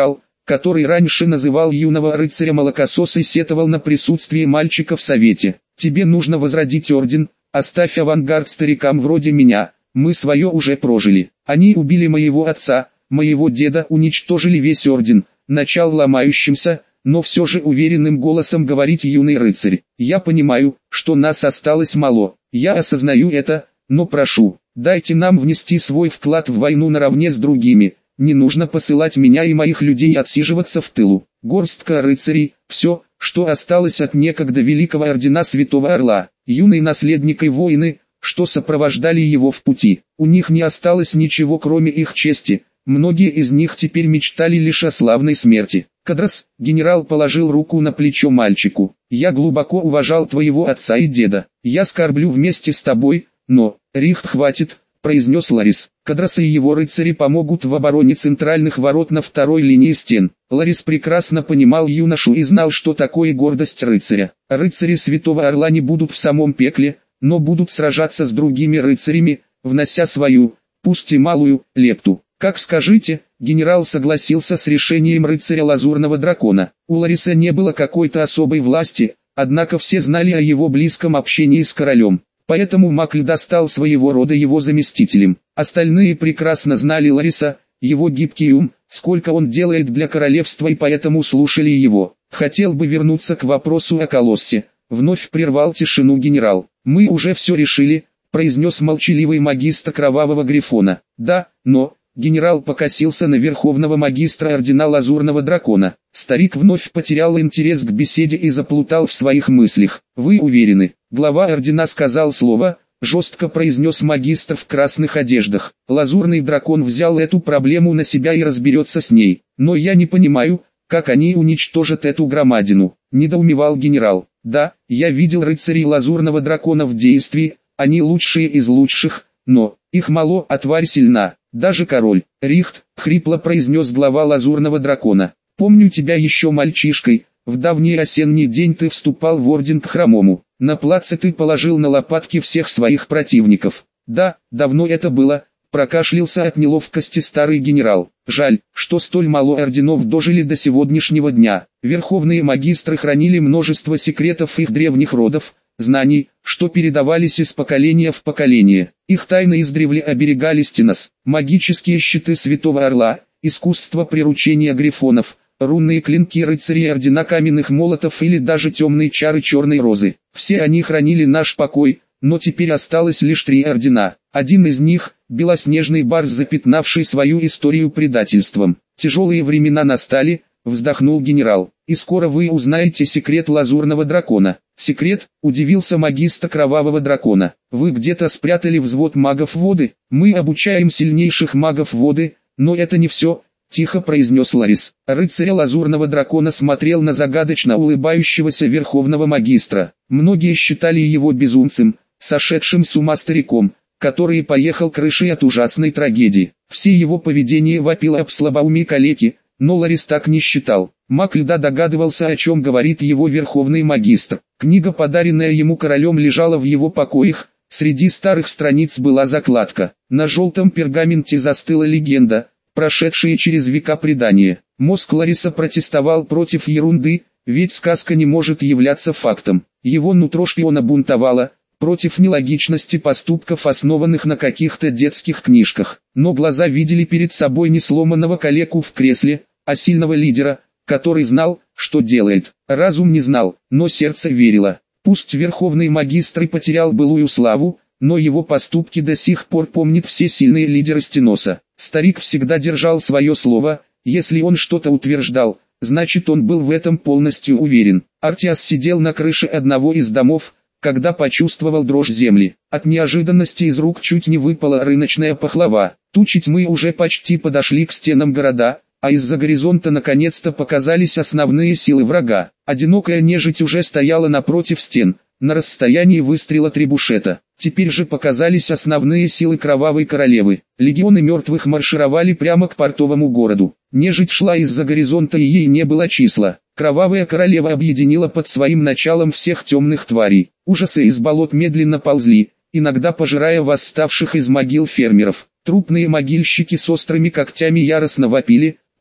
который раньше называл юного рыцаря молокососой, сетовал на присутствие мальчика в совете. «Тебе нужно возродить орден, оставь авангард старикам вроде меня, мы свое уже прожили. Они убили моего отца, моего деда, уничтожили весь орден», начал ломающимся, но все же уверенным голосом говорить юный рыцарь. «Я понимаю, что нас осталось мало, я осознаю это, но прошу, дайте нам внести свой вклад в войну наравне с другими, не нужно посылать меня и моих людей отсиживаться в тылу». Горстка рыцарей, все, что осталось от некогда великого ордена Святого Орла, юные наследники воины, что сопровождали его в пути. У них не осталось ничего кроме их чести, многие из них теперь мечтали лишь о славной смерти. «Кадрас», генерал положил руку на плечо мальчику, «я глубоко уважал твоего отца и деда, я скорблю вместе с тобой, но, Рихт, хватит», произнес Ларис. «Кадраса и его рыцари помогут в обороне центральных ворот на второй линии стен». Ларис прекрасно понимал юношу и знал, что такое гордость рыцаря. Рыцари Святого Орла не будут в самом пекле, но будут сражаться с другими рыцарями, внося свою, пусть и малую, лепту. «Как скажите», генерал согласился с решением рыцаря Лазурного Дракона. У Лариса не было какой-то особой власти, однако все знали о его близком общении с королем. Поэтому маг льда стал своего рода его заместителем. Остальные прекрасно знали Лариса, его гибкий ум, сколько он делает для королевства, и поэтому слушали его. «Хотел бы вернуться к вопросу о колоссе», вновь прервал тишину генерал. «Мы уже все решили», произнес молчаливый магистр Кровавого Грифона. «Да, но...» Генерал покосился на верховного магистра ордена Лазурного Дракона. Старик вновь потерял интерес к беседе и заплутал в своих мыслях. «Вы уверены?» Глава ордена сказал слово, жестко произнес магистр в красных одеждах. «Лазурный дракон взял эту проблему на себя и разберется с ней. Но я не понимаю, как они уничтожат эту громадину», недоумевал генерал. «Да, я видел рыцарей Лазурного Дракона в действии, они лучшие из лучших, но их мало, а тварь сильна. Даже король». «Рихт», хрипло произнес глава Лазурного Дракона, «помню тебя еще мальчишкой, в давний осенний день ты вступал в орден к Хромому, на плаце ты положил на лопатки всех своих противников». «Да, давно это было», прокашлялся от неловкости старый генерал. «Жаль, что столь мало орденов дожили до сегодняшнего дня. Верховные магистры хранили множество секретов их древних родов, знаний, что передавались из поколения в поколение. Их тайны издревле оберегали стенос, магические щиты Святого Орла, искусство приручения грифонов, рунные клинки рыцарей ордена каменных молотов или даже темные чары черной розы. Все они хранили наш покой, но теперь осталось лишь три ордена. Один из них – белоснежный барс, запятнавший свою историю предательством. Тяжелые времена настали, вздохнул генерал, и скоро вы узнаете секрет Лазурного Дракона. «Секрет?» – удивился магистр Кровавого Дракона. «Вы где-то спрятали взвод магов воды?» «Мы обучаем сильнейших магов воды, но это не все», – тихо произнес Ларис. Рыцарь Лазурного Дракона смотрел на загадочно улыбающегося верховного магистра. Многие считали его безумцем, сошедшим с ума стариком, который поехал крышей от ужасной трагедии. Все его поведение вопило об слабоумии калеки, но Ларис так не считал. Маг льда догадывался, о чем говорит его верховный магистр. Книга, подаренная ему королем, лежала в его покоях, среди старых страниц была закладка. На желтом пергаменте застыла легенда, прошедшая через века предания. Мозг Лариса протестовал против ерунды, ведь сказка не может являться фактом. Его нутро шпиона бунтовало против нелогичности поступков, основанных на каких-то детских книжках. Но глаза видели перед собой не сломанного калеку в кресле, а сильного лидера, который знал, что делает. Разум не знал, но сердце верило. Пусть верховный магистр и потерял былую славу, но его поступки до сих пор помнят все сильные лидеры Стеноса. Старик всегда держал свое слово, если он что-то утверждал, значит он был в этом полностью уверен. Артиас сидел на крыше одного из домов, когда почувствовал дрожь земли. От неожиданности из рук чуть не выпала рыночная пахлава. Тучи тьмы уже почти подошли к стенам города, а из-за горизонта наконец-то показались основные силы врага. Одинокая нежить уже стояла напротив стен, на расстоянии выстрела требушета. Теперь же показались основные силы Кровавой Королевы. Легионы мертвых маршировали прямо к портовому городу. Нежить шла из-за горизонта, и ей не было числа. Кровавая Королева объединила под своим началом всех темных тварей. Ужасы из болот медленно ползли, иногда пожирая восставших из могил фермеров. Трупные могильщики с острыми когтями яростно вопили,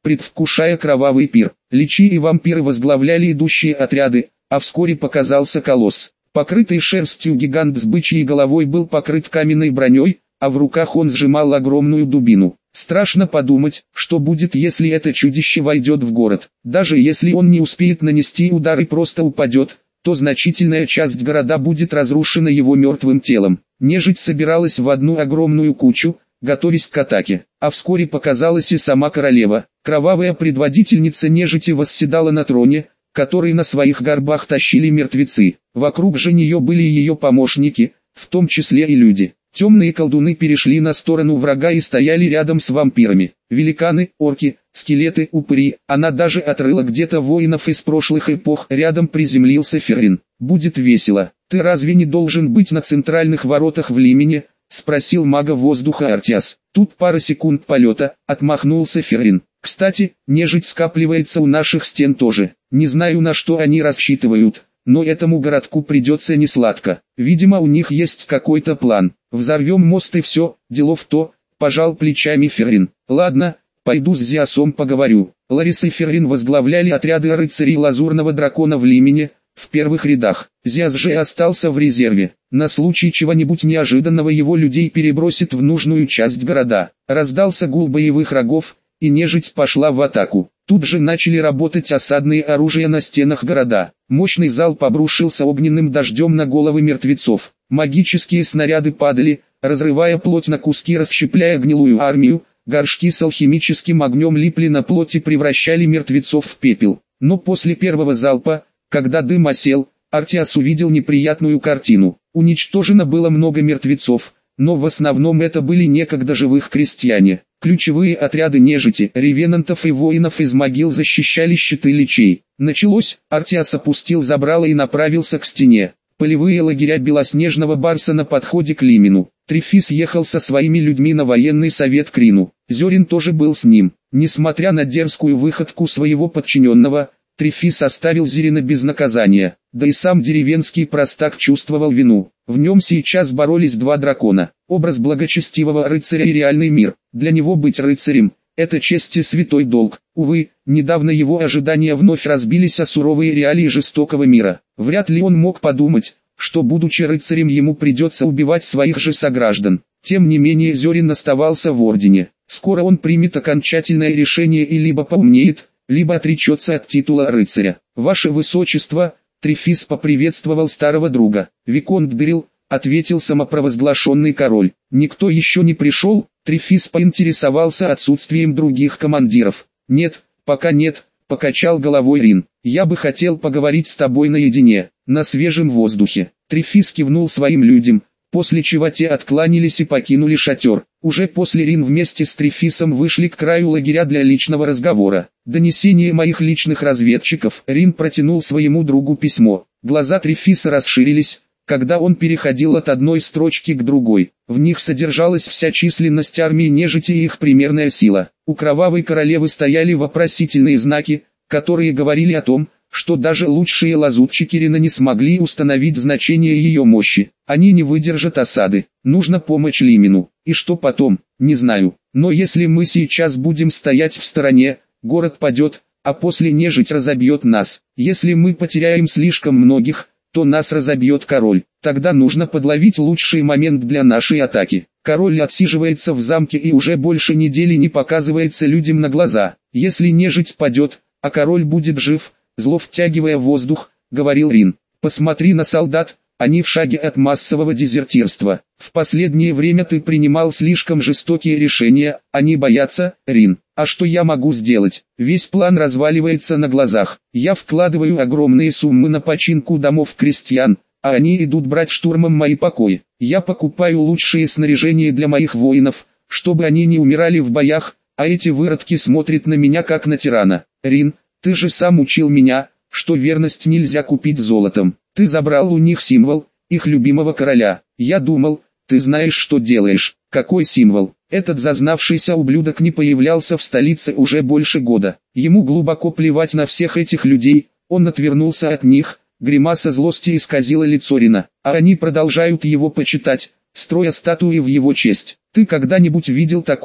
предвкушая кровавый пир. Личи и вампиры возглавляли идущие отряды, а вскоре показался колосс. Покрытый шерстью гигант с бычьей головой был покрыт каменной броней, а в руках он сжимал огромную дубину. Страшно подумать, что будет, если это чудище войдет в город. Даже если он не успеет нанести удар и просто упадет, то значительная часть города будет разрушена его мертвым телом. Нежить собиралась в одну огромную кучу, готовясь к атаке. А вскоре показалась и сама королева. Кровавая предводительница нежити восседала на троне, который на своих горбах тащили мертвецы. Вокруг же нее были ее помощники, в том числе и люди. Темные колдуны перешли на сторону врага и стояли рядом с вампирами. Великаны, орки, скелеты, упыри. Она даже отрыла где-то воинов из прошлых эпох. Рядом приземлился Феррин. «Будет весело. Ты разве не должен быть на центральных воротах в Лимене?» — спросил мага воздуха Артиас. Тут пара секунд полета, отмахнулся Феррин. «Кстати, нежить скапливается у наших стен тоже. Не знаю, на что они рассчитывают, но этому городку придется несладко. Видимо, у них есть какой-то план. Взорвем мост и все, дело в то», — пожал плечами Феррин. «Ладно, пойду с Зиасом поговорю». Ларис и Феррин возглавляли отряды рыцарей Лазурного Дракона в Лимене, в первых рядах. Зиас же остался в резерве. На случай чего-нибудь неожиданного его людей перебросит в нужную часть города. Раздался гул боевых рогов, и нежить пошла в атаку. Тут же начали работать осадные оружия на стенах города. Мощный залп обрушился огненным дождем на головы мертвецов. Магические снаряды падали, разрывая плоть на куски, расщепляя гнилую армию. Горшки с алхимическим огнем липли на плоть и превращали мертвецов в пепел. Но после первого залпа, когда дым осел, Артиас увидел неприятную картину. Уничтожено было много мертвецов, но в основном это были некогда живых крестьяне. Ключевые отряды нежити, ревенантов и воинов из могил защищали щиты личей. Началось, Артиас опустил забрало и направился к стене. Полевые лагеря Белоснежного Барса на подходе к Лимену. Трифис ехал со своими людьми на военный совет к Рину. Зёрин тоже был с ним. Несмотря на дерзкую выходку своего подчиненного, Трифис оставил Зерина без наказания. Да и сам деревенский простак чувствовал вину. В нем сейчас боролись два дракона. Образ благочестивого рыцаря и реальный мир. Для него быть рыцарем – это честь и святой долг. Увы, недавно его ожидания вновь разбились о суровые реалии жестокого мира. Вряд ли он мог подумать, что будучи рыцарем ему придется убивать своих же сограждан. Тем не менее Зёрин оставался в Ордене. Скоро он примет окончательное решение и либо поумнеет, либо отречется от титула рыцаря. «Ваше Высочество», Трифис поприветствовал старого друга. «Виконт Дрил», ответил самопровозглашенный король. «Никто еще не пришел?» Трифис поинтересовался отсутствием других командиров. «Нет, пока нет», покачал головой Рин. «Я бы хотел поговорить с тобой наедине, на свежем воздухе». Трифис кивнул своим людям, после чего те откланялись и покинули шатер. Уже после Рин вместе с Трифисом вышли к краю лагеря для личного разговора. «Донесение моих личных разведчиков». Рин протянул своему другу письмо. Глаза Трифиса расширились, когда он переходил от одной строчки к другой. В них содержалась вся численность армии нежити и их примерная сила. У Кровавой Королевы стояли вопросительные знаки, которые говорили о том, что даже лучшие лазутчики Рина не смогли установить значение ее мощи. Они не выдержат осады. Нужно помочь Лимену. И что потом, не знаю. Но если мы сейчас будем стоять в стороне, город падет, а после нежить разобьет нас. Если мы потеряем слишком многих, то нас разобьет король. Тогда нужно подловить лучший момент для нашей атаки. Король отсиживается в замке и уже больше недели не показывается людям на глаза. Если нежить падет, а король будет жив, зло втягивая воздух, говорил Рин. Посмотри на солдат, они в шаге от массового дезертирства. В последнее время ты принимал слишком жестокие решения, они боятся, Рин. А что я могу сделать? Весь план разваливается на глазах. Я вкладываю огромные суммы на починку домов крестьян, а они идут брать штурмом мои покои. Я покупаю лучшие снаряжения для моих воинов, чтобы они не умирали в боях, а эти выродки смотрят на меня как на тирана. Рин, ты же сам учил меня, что верность нельзя купить золотом. Ты забрал у них символ, их любимого короля. Я думал, ты знаешь, что делаешь. Какой символ? Этот зазнавшийся ублюдок не появлялся в столице уже больше года. Ему глубоко плевать на всех этих людей, он отвернулся от них, гримаса злости исказила лицо Рина. А они продолжают его почитать, строя статуи в его честь. Ты когда-нибудь видел такое,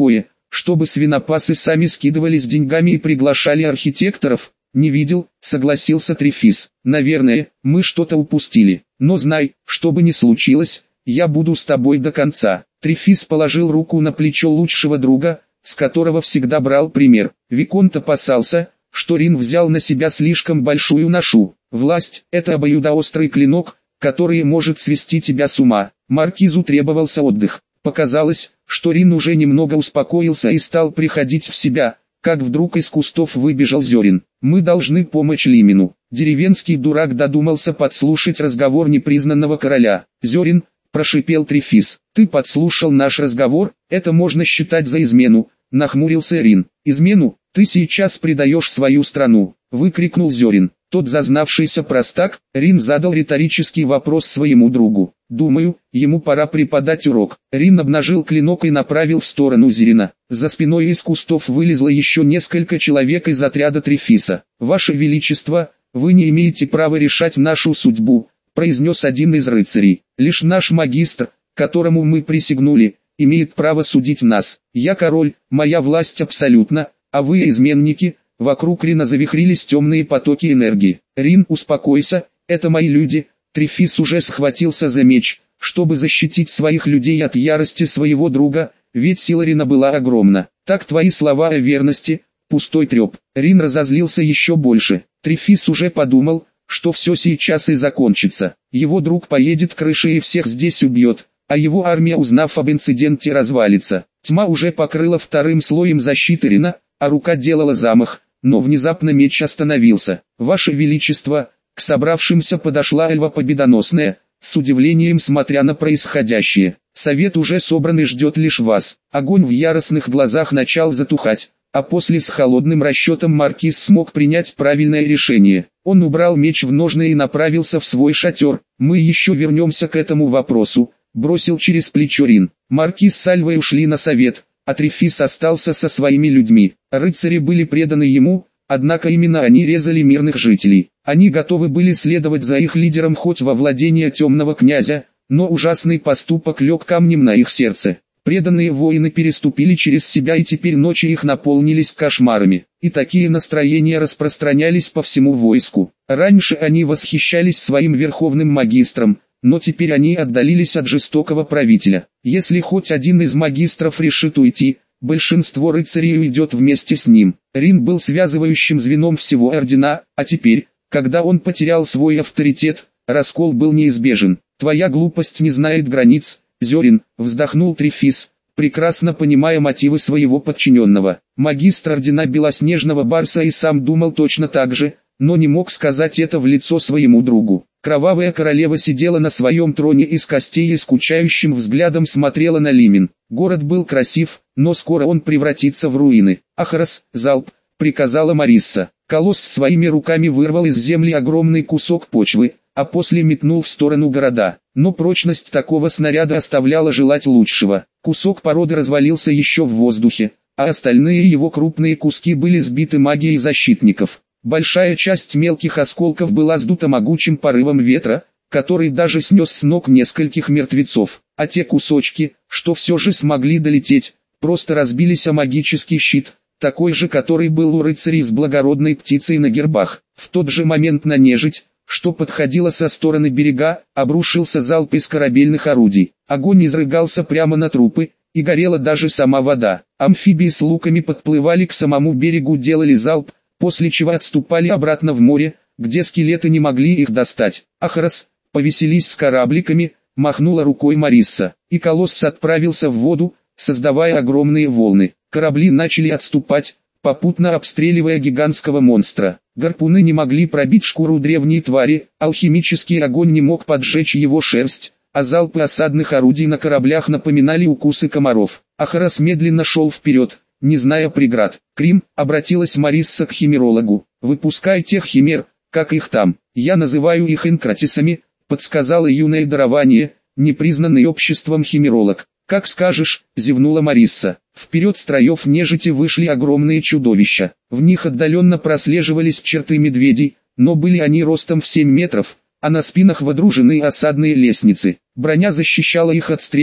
чтобы свинопасы сами скидывались деньгами и приглашали архитекторов? Не видел, согласился Трефис. Наверное, мы что-то упустили. Но знай, что бы ни случилось, я буду с тобой до конца. Трефис положил руку на плечо лучшего друга, с которого всегда брал пример. Виконт опасался, что Рин взял на себя слишком большую ношу. Власть – это обоюдоострый клинок, который может свести тебя с ума. Маркизу требовался отдых. Показалось, что Рин уже немного успокоился и стал приходить в себя, как вдруг из кустов выбежал Зёрин. «Мы должны помочь Лимину». Деревенский дурак додумался подслушать разговор непризнанного короля. «Зёрин», – прошипел Трефис, – «ты подслушал наш разговор, это можно считать за измену», – нахмурился Рин. «Измену? Ты сейчас предаешь свою страну», – выкрикнул Зёрин. Тот зазнавшийся простак, Рин задал риторический вопрос своему другу. «Думаю, ему пора преподать урок». Рин обнажил клинок и направил в сторону Зерина. За спиной из кустов вылезло еще несколько человек из отряда Трефиса. «Ваше Величество, вы не имеете права решать нашу судьбу», – произнес один из рыцарей. «Лишь наш магистр, которому мы присягнули, имеет право судить нас. Я король, моя власть абсолютна, а вы изменники». Вокруг Рина завихрились темные потоки энергии. «Рин, успокойся, это мои люди». Трефис уже схватился за меч, чтобы защитить своих людей от ярости своего друга, ведь сила Рина была огромна. «Так твои слова о верности, пустой треп». Рин разозлился еще больше. Трефис уже подумал, что все сейчас и закончится. Его друг поедет крышей и всех здесь убьет, а его армия, узнав об инциденте, развалится. Тьма уже покрыла вторым слоем защиты Рина, а рука делала замах. Но внезапно меч остановился. «Ваше Величество!» К собравшимся подошла Эльва Победоносная, с удивлением смотря на происходящее. «Совет уже собран и ждет лишь вас». Огонь в яростных глазах начал затухать, а после с холодным расчетом маркиз смог принять правильное решение. Он убрал меч в ножны и направился в свой шатер. «Мы еще вернемся к этому вопросу», — бросил через плечо Рин. Маркиз с Альвой ушли на совет, а Трефис остался со своими людьми. Рыцари были преданы ему, однако именно они резали мирных жителей. Они готовы были следовать за их лидером хоть во владение темного князя, но ужасный поступок лег камнем на их сердце. Преданные воины переступили через себя, и теперь ночи их наполнились кошмарами. И такие настроения распространялись по всему войску. Раньше они восхищались своим верховным магистром, но теперь они отдалились от жестокого правителя. Если хоть один из магистров решит уйти, большинство рыцарей уйдет вместе с ним. Рин был связывающим звеном всего ордена, а теперь, когда он потерял свой авторитет, раскол был неизбежен. «Твоя глупость не знает границ, Зёрин», — вздохнул Трефис, прекрасно понимая мотивы своего подчиненного. Магистр ордена Белоснежного Барса и сам думал точно так же, но не мог сказать это в лицо своему другу. Кровавая королева сидела на своем троне из костей и скучающим взглядом смотрела на Лимин. Город был красив, но скоро он превратится в руины. «Ахрос, залп!» — приказала Марисса. Колосс своими руками вырвал из земли огромный кусок почвы, а после метнул в сторону города. Но прочность такого снаряда оставляла желать лучшего. Кусок породы развалился еще в воздухе, а остальные его крупные куски были сбиты магией защитников. Большая часть мелких осколков была сдута могучим порывом ветра, который даже снес с ног нескольких мертвецов, а те кусочки, что все же смогли долететь, просто разбились о магический щит, такой же, который был у рыцарей с благородной птицей на гербах. В тот же момент на нежить, что подходила со стороны берега, обрушился залп из корабельных орудий. Огонь изрыгался прямо на трупы, и горела даже сама вода. Амфибии с луками подплывали к самому берегу, делали залп, после чего отступали обратно в море, где скелеты не могли их достать. «Ахрос, повеселись с корабликами», — махнула рукой Марисса, и Колосс отправился в воду, создавая огромные волны. Корабли начали отступать, попутно обстреливая гигантского монстра. Гарпуны не могли пробить шкуру древней твари, алхимический огонь не мог поджечь его шерсть, а залпы осадных орудий на кораблях напоминали укусы комаров. Ахрос медленно шел вперед, не зная преград. «Крим», — обратилась Марисса к химерологу, — «выпускай тех химер, как их там». «Я называю их инкратисами», — подсказало юное дарование, непризнанный обществом химеролог. «Как скажешь», — зевнула Марисса. Вперед строев нежити вышли огромные чудовища. В них отдаленно прослеживались черты медведей, но были они ростом в семь метров, а на спинах водружены осадные лестницы. Броня защищала их от стрел,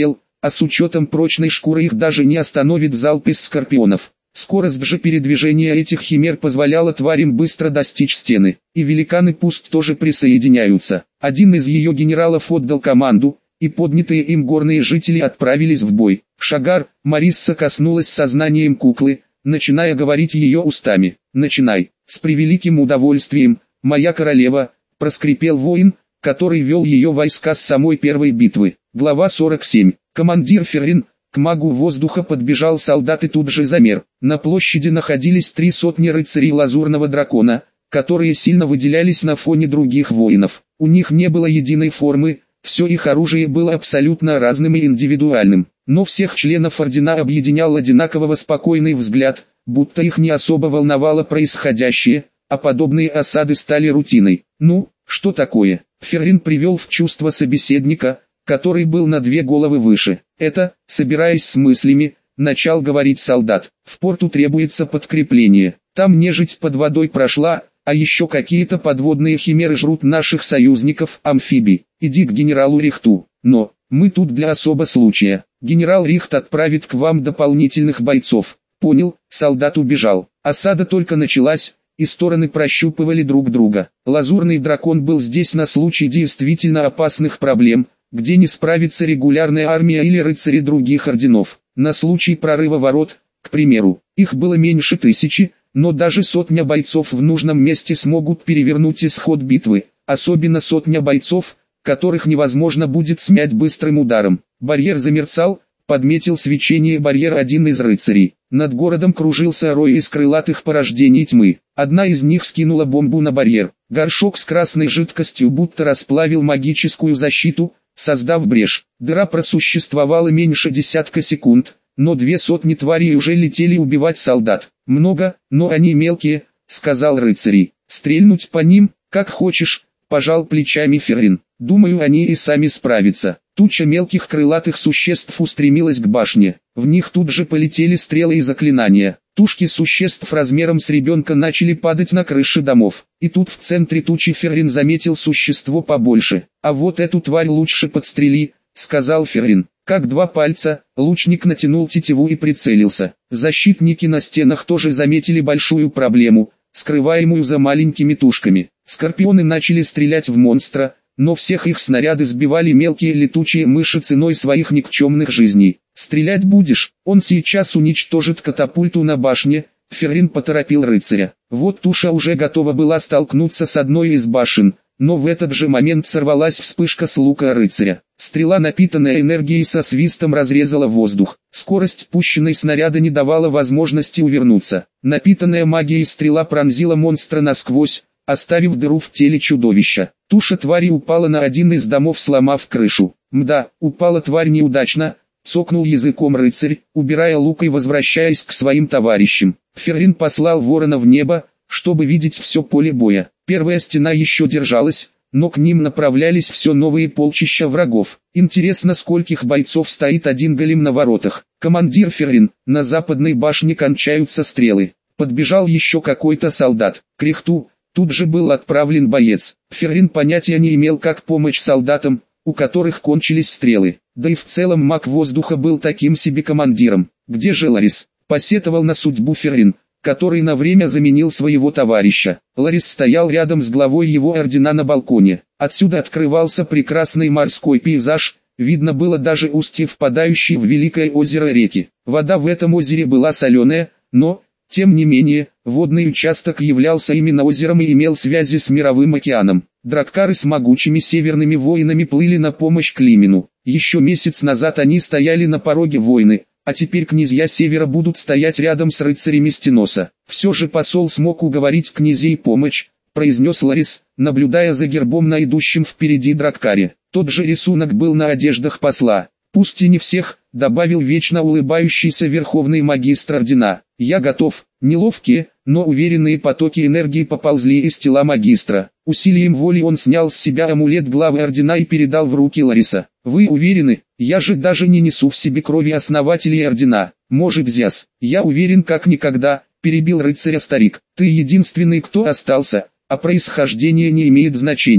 а с учетом прочной шкуры их даже не остановит залп из скорпионов. Скорость же передвижения этих химер позволяла тварям быстро достичь стены, и великаны пусть тоже присоединяются. Один из ее генералов отдал команду, и поднятые им горные жители отправились в бой. Шагар, Марисса коснулась сознанием куклы, начиная говорить ее устами. «Начинай». «С превеликим удовольствием, моя королева», — проскрипел воин, который вел ее войска с самой первой битвы. Глава сорок семь. Командир Феррин. К магу воздуха подбежал солдат и тут же замер. На площади находились три сотни рыцарей лазурного дракона, которые сильно выделялись на фоне других воинов. У них не было единой формы, все их оружие было абсолютно разным и индивидуальным. Но всех членов ордена объединял одинаково спокойный взгляд, будто их не особо волновало происходящее, а подобные осады стали рутиной. «Ну, что такое?» Феррин привел в чувство собеседника, который был на две головы выше. «Это, собираясь с мыслями, начал говорить солдат. В порту требуется подкрепление. Там нежить под водой прошла, а еще какие-то подводные химеры жрут наших союзников, амфибий. Иди к генералу Рихту. Но, мы тут для особого случая. Генерал Рихт отправит к вам дополнительных бойцов». «Понял», солдат убежал. Осада только началась, и стороны прощупывали друг друга. Лазурный дракон был здесь на случай действительно опасных проблем, где не справится регулярная армия или рыцари других орденов. На случай прорыва ворот, к примеру, их было меньше тысячи, но даже сотня бойцов в нужном месте смогут перевернуть исход битвы, особенно сотня бойцов, которых невозможно будет смять быстрым ударом. Барьер замерцал, подметил свечение барьера один из рыцарей. Над городом кружился рой из крылатых порождений тьмы. Одна из них скинула бомбу на барьер. Горшок с красной жидкостью будто расплавил магическую защиту, создав брешь. Дыра просуществовала меньше десятка секунд, но две сотни тварей уже летели убивать солдат. «Много, но они мелкие», — сказал рыцарь. «Стрельнуть по ним, как хочешь», — пожал плечами Феррин. «Думаю, они и сами справятся». Туча мелких крылатых существ устремилась к башне. В них тут же полетели стрелы и заклинания. Тушки существ размером с ребенка начали падать на крыши домов. И тут в центре тучи Феррин заметил существо побольше. «А вот эту тварь лучше подстрели», — сказал Феррин. Как два пальца, лучник натянул тетиву и прицелился. Защитники на стенах тоже заметили большую проблему, скрываемую за маленькими тушками. Скорпионы начали стрелять в монстра, но всех их снаряды сбивали мелкие летучие мыши ценой своих никчемных жизней. «Стрелять будешь? Он сейчас уничтожит катапульту на башне», — Феррин поторопил рыцаря. Вот туша уже готова была столкнуться с одной из башен, но в этот же момент сорвалась вспышка с лука рыцаря. Стрела, напитанная энергией, со свистом разрезала воздух. Скорость пущенной снаряда не давала возможности увернуться. Напитанная магией стрела пронзила монстра насквозь, оставив дыру в теле чудовища. Туша твари упала на один из домов, сломав крышу. «Мда, упала тварь неудачно», — цокнул языком рыцарь, убирая лук и возвращаясь к своим товарищам. Феррин послал ворона в небо, чтобы видеть все поле боя. Первая стена еще держалась, но к ним направлялись все новые полчища врагов. Интересно, скольких бойцов стоит один голем на воротах. «Командир Феррин, на западной башне кончаются стрелы». Подбежал еще какой-то солдат. К Рихту тут же был отправлен боец. Феррин понятия не имел, как помочь солдатам, у которых кончились стрелы. Да и в целом маг воздуха был таким себе командиром. «Где же Ларис?» — посетовал на судьбу Феррин, который на время заменил своего товарища. Ларис стоял рядом с главой его ордена на балконе. Отсюда открывался прекрасный морской пейзаж, видно было даже устье, впадающее в великое озеро реки. Вода в этом озере была соленая, но, тем не менее, водный участок являлся именно озером и имел связи с мировым океаном. Драккары с могучими северными воинами плыли на помощь Климину. Еще месяц назад они стояли на пороге войны, а теперь князья Севера будут стоять рядом с рыцарями Стеноса. Все же посол смог уговорить князей помочь, произнес Ларис, наблюдая за гербом на идущем впереди драккаре. Тот же рисунок был на одеждах посла. Пусть и не всех, добавил вечно улыбающийся верховный магистр ордена. Я готов. Неловкие, но уверенные потоки энергии поползли из тела магистра. Усилием воли он снял с себя амулет главы ордена и передал в руки Лариса. Вы уверены? Я же даже не несу в себе крови основателей ордена. Может, Зяс? Я уверен как никогда, перебил рыцаря старик. Ты единственный, кто остался, а происхождение не имеет значения.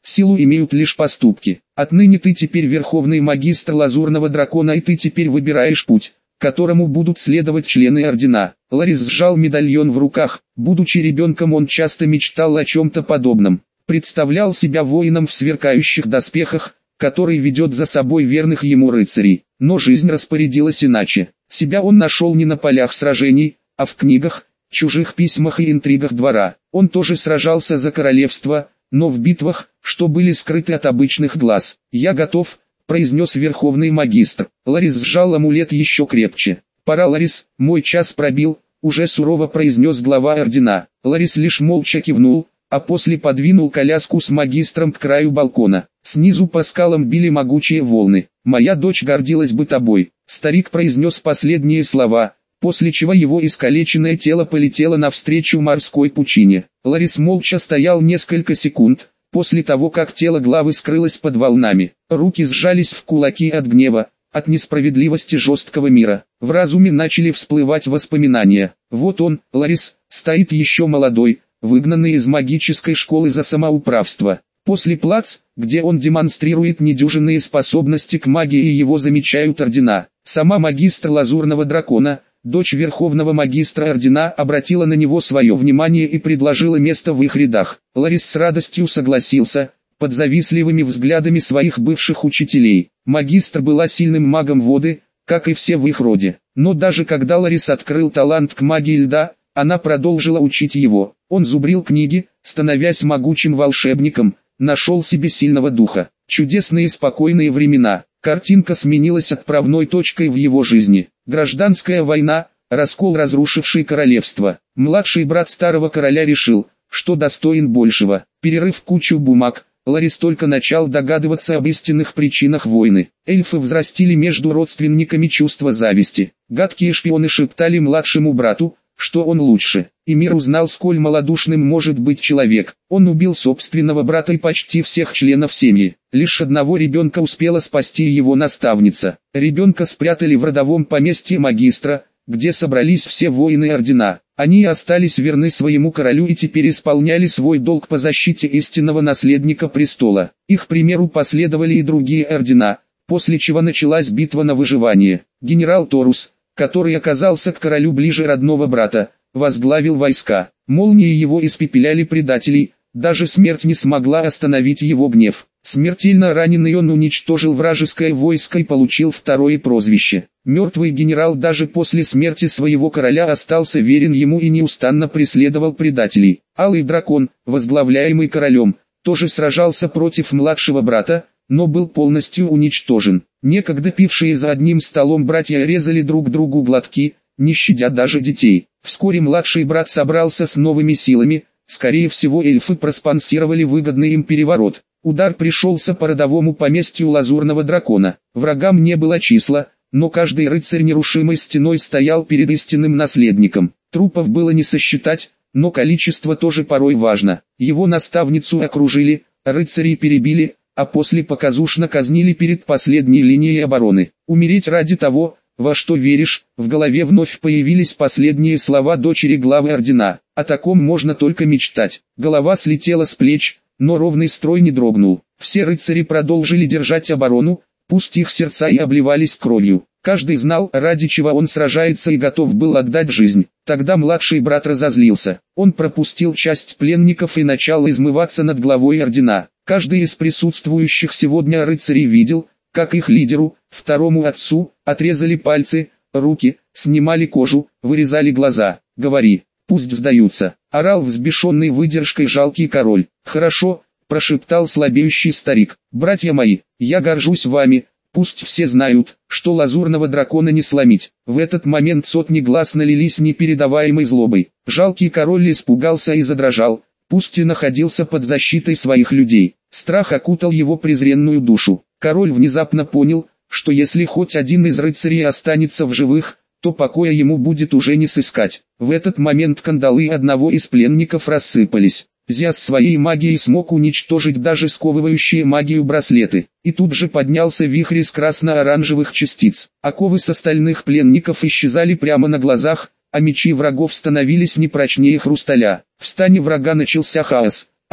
силу имеют лишь поступки. Отныне ты теперь верховный магистр Лазурного Дракона, и ты теперь выбираешь путь, которому будут следовать члены Ордена. Ларис сжал медальон в руках. Будучи ребенком, он часто мечтал о чем-то подобном. Представлял себя воином в сверкающих доспехах, который ведет за собой верных ему рыцарей. Но жизнь распорядилась иначе. Себя он нашел не на полях сражений, а в книгах, чужих письмах и интригах двора. Он тоже сражался за королевство, но в битвах, что были скрыты от обычных глаз. «Я готов», — произнес верховный магистр. Ларис сжал амулет еще крепче. «Пора, Ларис, мой час пробил», — уже сурово произнес глава Ордена. Ларис лишь молча кивнул, а после подвинул коляску с магистром к краю балкона. Снизу по скалам били могучие волны. «Моя дочь гордилась бы тобой», — старик произнес последние слова, после чего его искалеченное тело полетело навстречу морской пучине. Ларис молча стоял несколько секунд, после того как тело главы скрылось под волнами. Руки сжались в кулаки от гнева, от несправедливости жесткого мира. В разуме начали всплывать воспоминания. Вот он, Ларис, стоит еще молодой, выгнанный из магической школы за самоуправство. После плац, где он демонстрирует недюжинные способности к магии, его замечают Ордена. Сама магистр Лазурного Дракона, дочь верховного магистра Ордена, обратила на него свое внимание и предложила место в их рядах. Ларис с радостью согласился, под завистливыми взглядами своих бывших учителей. Магистр была сильным магом воды, как и все в их роде. Но даже когда Ларис открыл талант к магии льда, она продолжила учить его. Он зубрил книги, становясь могучим волшебником, нашел себе сильного духа. Чудесные спокойные времена. Картинка сменилась отправной точкой в его жизни. Гражданская война, раскол, разрушивший королевство. Младший брат старого короля решил, что достоин большего. Перерыв кучу бумаг, Ларис только начал догадываться об истинных причинах войны. Эльфы взрастили между родственниками чувство зависти. Гадкие шпионы шептали младшему брату, что он лучше. И мир узнал, сколь малодушным может быть человек. Он убил собственного брата и почти всех членов семьи. Лишь одного ребенка успела спасти его наставница. Ребенка спрятали в родовом поместье магистра, где собрались все воины Ордена. Они остались верны своему королю и теперь исполняли свой долг по защите истинного наследника престола. Их примеру последовали и другие Ордена, после чего началась битва на выживание. Генерал Торус, который оказался к королю ближе родного брата, возглавил войска. Молнии его испепеляли предателей, даже смерть не смогла остановить его гнев. Смертельно раненый он уничтожил вражеское войско и получил второе прозвище. Мертвый генерал даже после смерти своего короля остался верен ему и неустанно преследовал предателей. Алый дракон, возглавляемый королем, тоже сражался против младшего брата, но был полностью уничтожен. Некогда пившие за одним столом братья резали друг другу глотки, не щадя даже детей. Вскоре младший брат собрался с новыми силами, скорее всего эльфы проспонсировали выгодный им переворот. Удар пришелся по родовому поместью Лазурного Дракона. Врагам не было числа, но каждый рыцарь нерушимой стеной стоял перед истинным наследником. Трупов было не сосчитать, но количество тоже порой важно. Его наставницу окружили, рыцарей перебили, а после показушно казнили перед последней линией обороны. Умереть ради того, во что веришь, в голове вновь появились последние слова дочери главы Ордена. О таком можно только мечтать. Голова слетела с плеч, но ровный строй не дрогнул. Все рыцари продолжили держать оборону, пусть их сердца и обливались кровью. Каждый знал, ради чего он сражается, и готов был отдать жизнь. Тогда младший брат разозлился. Он пропустил часть пленников и начал измываться над главой Ордена. Каждый из присутствующих сегодня рыцарей видел, как их лидеру, второму отцу, отрезали пальцы, руки, снимали кожу, вырезали глаза. «Говори, пусть сдаются», — орал взбешенный выдержкой жалкий король. «Хорошо», — прошептал слабеющий старик. «Братья мои, я горжусь вами, пусть все знают, что Лазурного Дракона не сломить». В этот момент сотни глаз налились непередаваемой злобой. Жалкий король испугался и задрожал, пусть и находился под защитой своих людей. Страх окутал его презренную душу. Король внезапно понял, что если хоть один из рыцарей останется в живых, то покоя ему будет уже не сыскать. В этот момент кандалы одного из пленников рассыпались. Зяс своей магией смог уничтожить даже сковывающие магию браслеты. И тут же поднялся вихрь из красно-оранжевых частиц. Оковы с остальных пленников исчезали прямо на глазах, а мечи врагов становились не прочнее хрусталя. В стане врага начался хаос.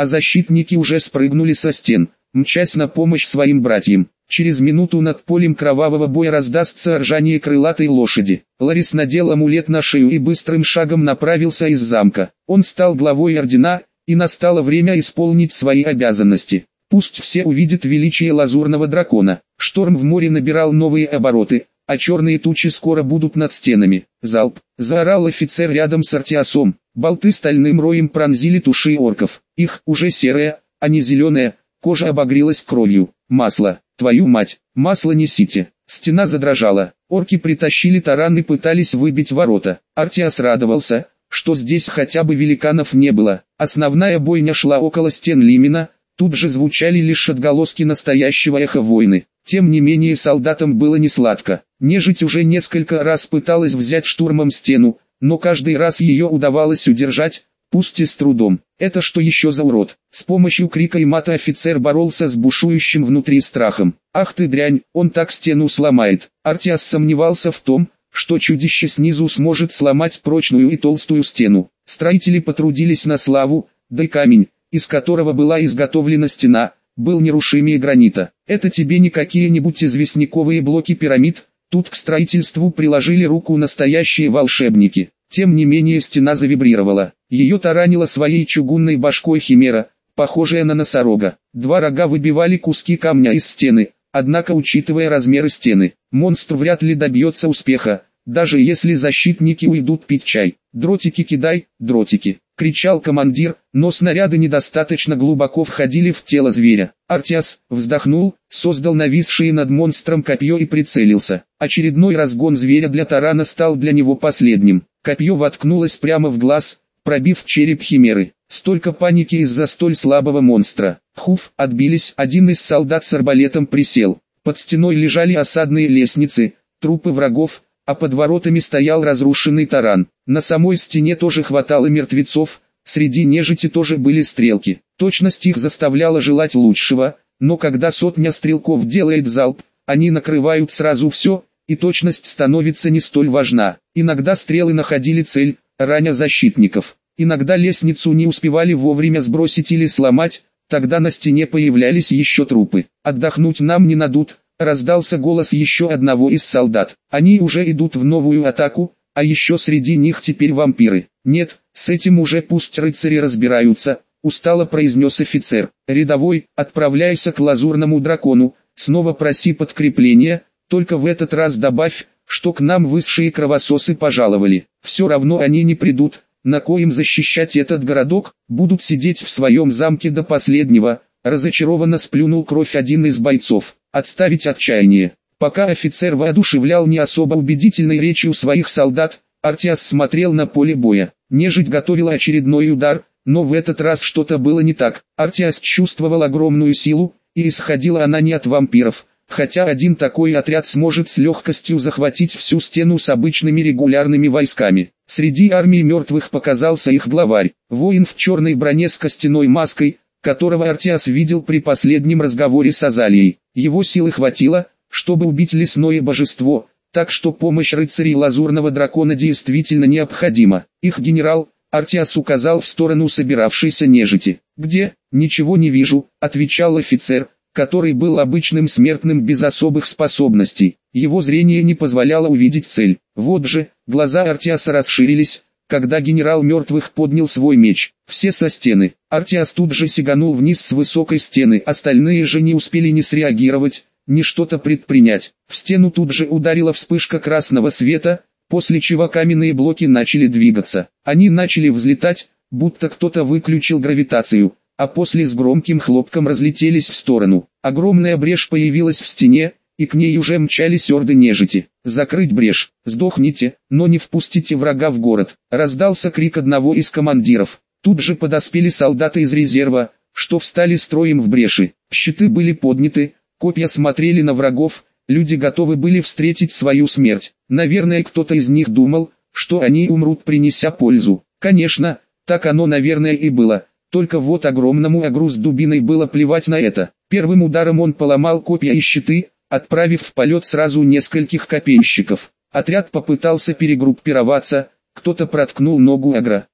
а защитники уже спрыгнули со стен, мчась на помощь своим братьям. Через минуту над полем кровавого боя раздастся ржание крылатой лошади. Ларис надел амулет на шею и быстрым шагом направился из замка. Он стал главой ордена, и настало время исполнить свои обязанности. Пусть все увидят величие лазурного дракона. Шторм в море набирал новые обороты, а черные тучи скоро будут над стенами. Залп! Заорал офицер рядом с Артиасом. Болты стальным роем пронзили туши орков. Их уже серая, а не зеленая, кожа обогрелась кровью. Масло! Твою мать! Масло несите! Стена задрожала. Орки притащили таран и пытались выбить ворота. Артиас радовался, что здесь хотя бы великанов не было. Основная бойня шла около стен Лимена. Тут же звучали лишь отголоски настоящего эха войны. Тем не менее солдатам было несладко. Нежить уже несколько раз пыталась взять штурмом стену, но каждый раз ее удавалось удержать, пусть и с трудом. Это что еще за урод? С помощью крика и мата офицер боролся с бушующим внутри страхом. Ах ты дрянь, он так стену сломает. Артиас сомневался в том, что чудище снизу сможет сломать прочную и толстую стену. Строители потрудились на славу, да и камень, из которого была изготовлена стена, был нерушимее гранита. Это тебе не какие-нибудь известняковые блоки пирамид, тут к строительству приложили руку настоящие волшебники. Тем не менее стена завибрировала. Ее таранила своей чугунной башкой химера, похожая на носорога. Два рога выбивали куски камня из стены, однако учитывая размеры стены, монстр вряд ли добьется успеха, даже если защитники уйдут пить чай. «Дротики кидай, дротики!» — кричал командир, но снаряды недостаточно глубоко входили в тело зверя. Артиас вздохнул, создал нависшее над монстром копье и прицелился. Очередной разгон зверя для тарана стал для него последним. Копье воткнулось прямо в глаз, пробив череп химеры. Столько паники из-за столь слабого монстра. Хуф, отбились, один из солдат с арбалетом присел. Под стеной лежали осадные лестницы, трупы врагов, а под воротами стоял разрушенный таран. На самой стене тоже хватало мертвецов, среди нежити тоже были стрелки. Точность их заставляла желать лучшего, но когда сотня стрелков делает залп, они накрывают сразу все, и точность становится не столь важна. Иногда стрелы находили цель, раня защитников. Иногда лестницу не успевали вовремя сбросить или сломать, тогда на стене появлялись еще трупы. «Отдохнуть нам не надут», — раздался голос еще одного из солдат. «Они уже идут в новую атаку, а еще среди них теперь вампиры». «Нет, с этим уже пусть рыцари разбираются», — устало произнес офицер. «Рядовой, отправляйся к лазурному дракону, снова проси подкрепления, только в этот раз добавь, что к нам высшие кровососы пожаловали. Все равно они не придут, на коим защищать этот городок, будут сидеть в своем замке до последнего». Разочарованно сплюнул кровь один из бойцов. «Отставить отчаяние». Пока офицер воодушевлял не особо убедительной речью своих солдат, Артиас смотрел на поле боя. Нежить готовила очередной удар, но в этот раз что-то было не так. Артиас чувствовал огромную силу, и исходила она не от вампиров, хотя один такой отряд сможет с легкостью захватить всю стену с обычными регулярными войсками. Среди армии мертвых показался их главарь, воин в черной броне с костяной маской, которого Артиас видел при последнем разговоре с Азалией. Его силы хватило, чтобы убить лесное божество, так что помощь рыцарей лазурного дракона действительно необходима. Их генерал, Артиас указал в сторону собиравшейся нежити. «Где? Ничего не вижу», — отвечал офицер, который был обычным смертным без особых способностей. Его зрение не позволяло увидеть цель. Вот же, глаза Артиаса расширились, когда генерал мертвых поднял свой меч. Все со стены. Артиас тут же сиганул вниз с высокой стены, остальные же не успели ни среагировать, ни что-то предпринять. В стену тут же ударила вспышка красного света, после чего каменные блоки начали двигаться. Они начали взлетать, будто кто-то выключил гравитацию, а после с громким хлопком разлетелись в сторону. Огромная брешь появилась в стене, и к ней уже мчались орды нежити. «Закрыть брешь! Сдохните, но не впустите врага в город!» Раздался крик одного из командиров. Тут же подоспели солдаты из резерва, что встали строем в бреши. Щиты были подняты, копья смотрели на врагов, люди готовы были встретить свою смерть. Наверное, кто-то из них думал, что они умрут, принеся пользу. Конечно, так оно, наверное, и было. Только вот огромному огру с дубиной было плевать на это. Первым ударом он поломал копья и щиты, отправив в полет сразу нескольких копейщиков. Отряд попытался перегруппироваться, кто-то проткнул ногу агра.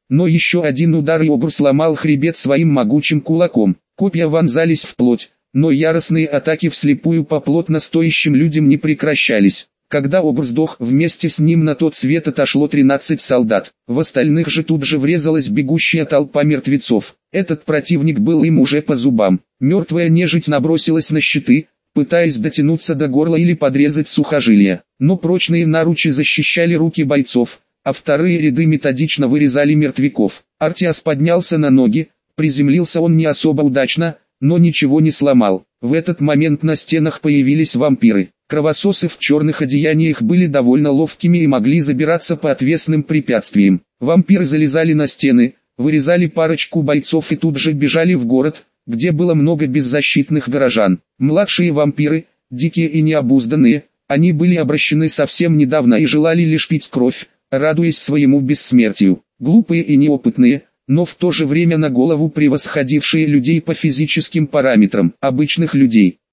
но еще один удар и Огр сломал хребет своим могучим кулаком. Копья вонзались в плоть, но яростные атаки вслепую по плотно стоящим людям не прекращались. Когда Огр сдох, вместе с ним на тот свет отошло тринадцать солдат. В остальных же тут же врезалась бегущая толпа мертвецов. Этот противник был им уже по зубам. Мертвая нежить набросилась на щиты, пытаясь дотянуться до горла или подрезать сухожилия. Но прочные наручи защищали руки бойцов, а вторые ряды методично вырезали мертвяков. Артиас поднялся на ноги, приземлился он не особо удачно, но ничего не сломал. В этот момент на стенах появились вампиры. Кровососы в черных одеяниях были довольно ловкими и могли забираться по отвесным препятствиям. Вампиры залезали на стены, вырезали парочку бойцов и тут же бежали в город, где было много беззащитных горожан. Младшие вампиры, дикие и необузданные, они были обращены совсем недавно и желали лишь пить кровь, радуясь своему бессмертию. Глупые и неопытные, но в то же время на голову превосходившие людей по физическим параметрам обычных людей.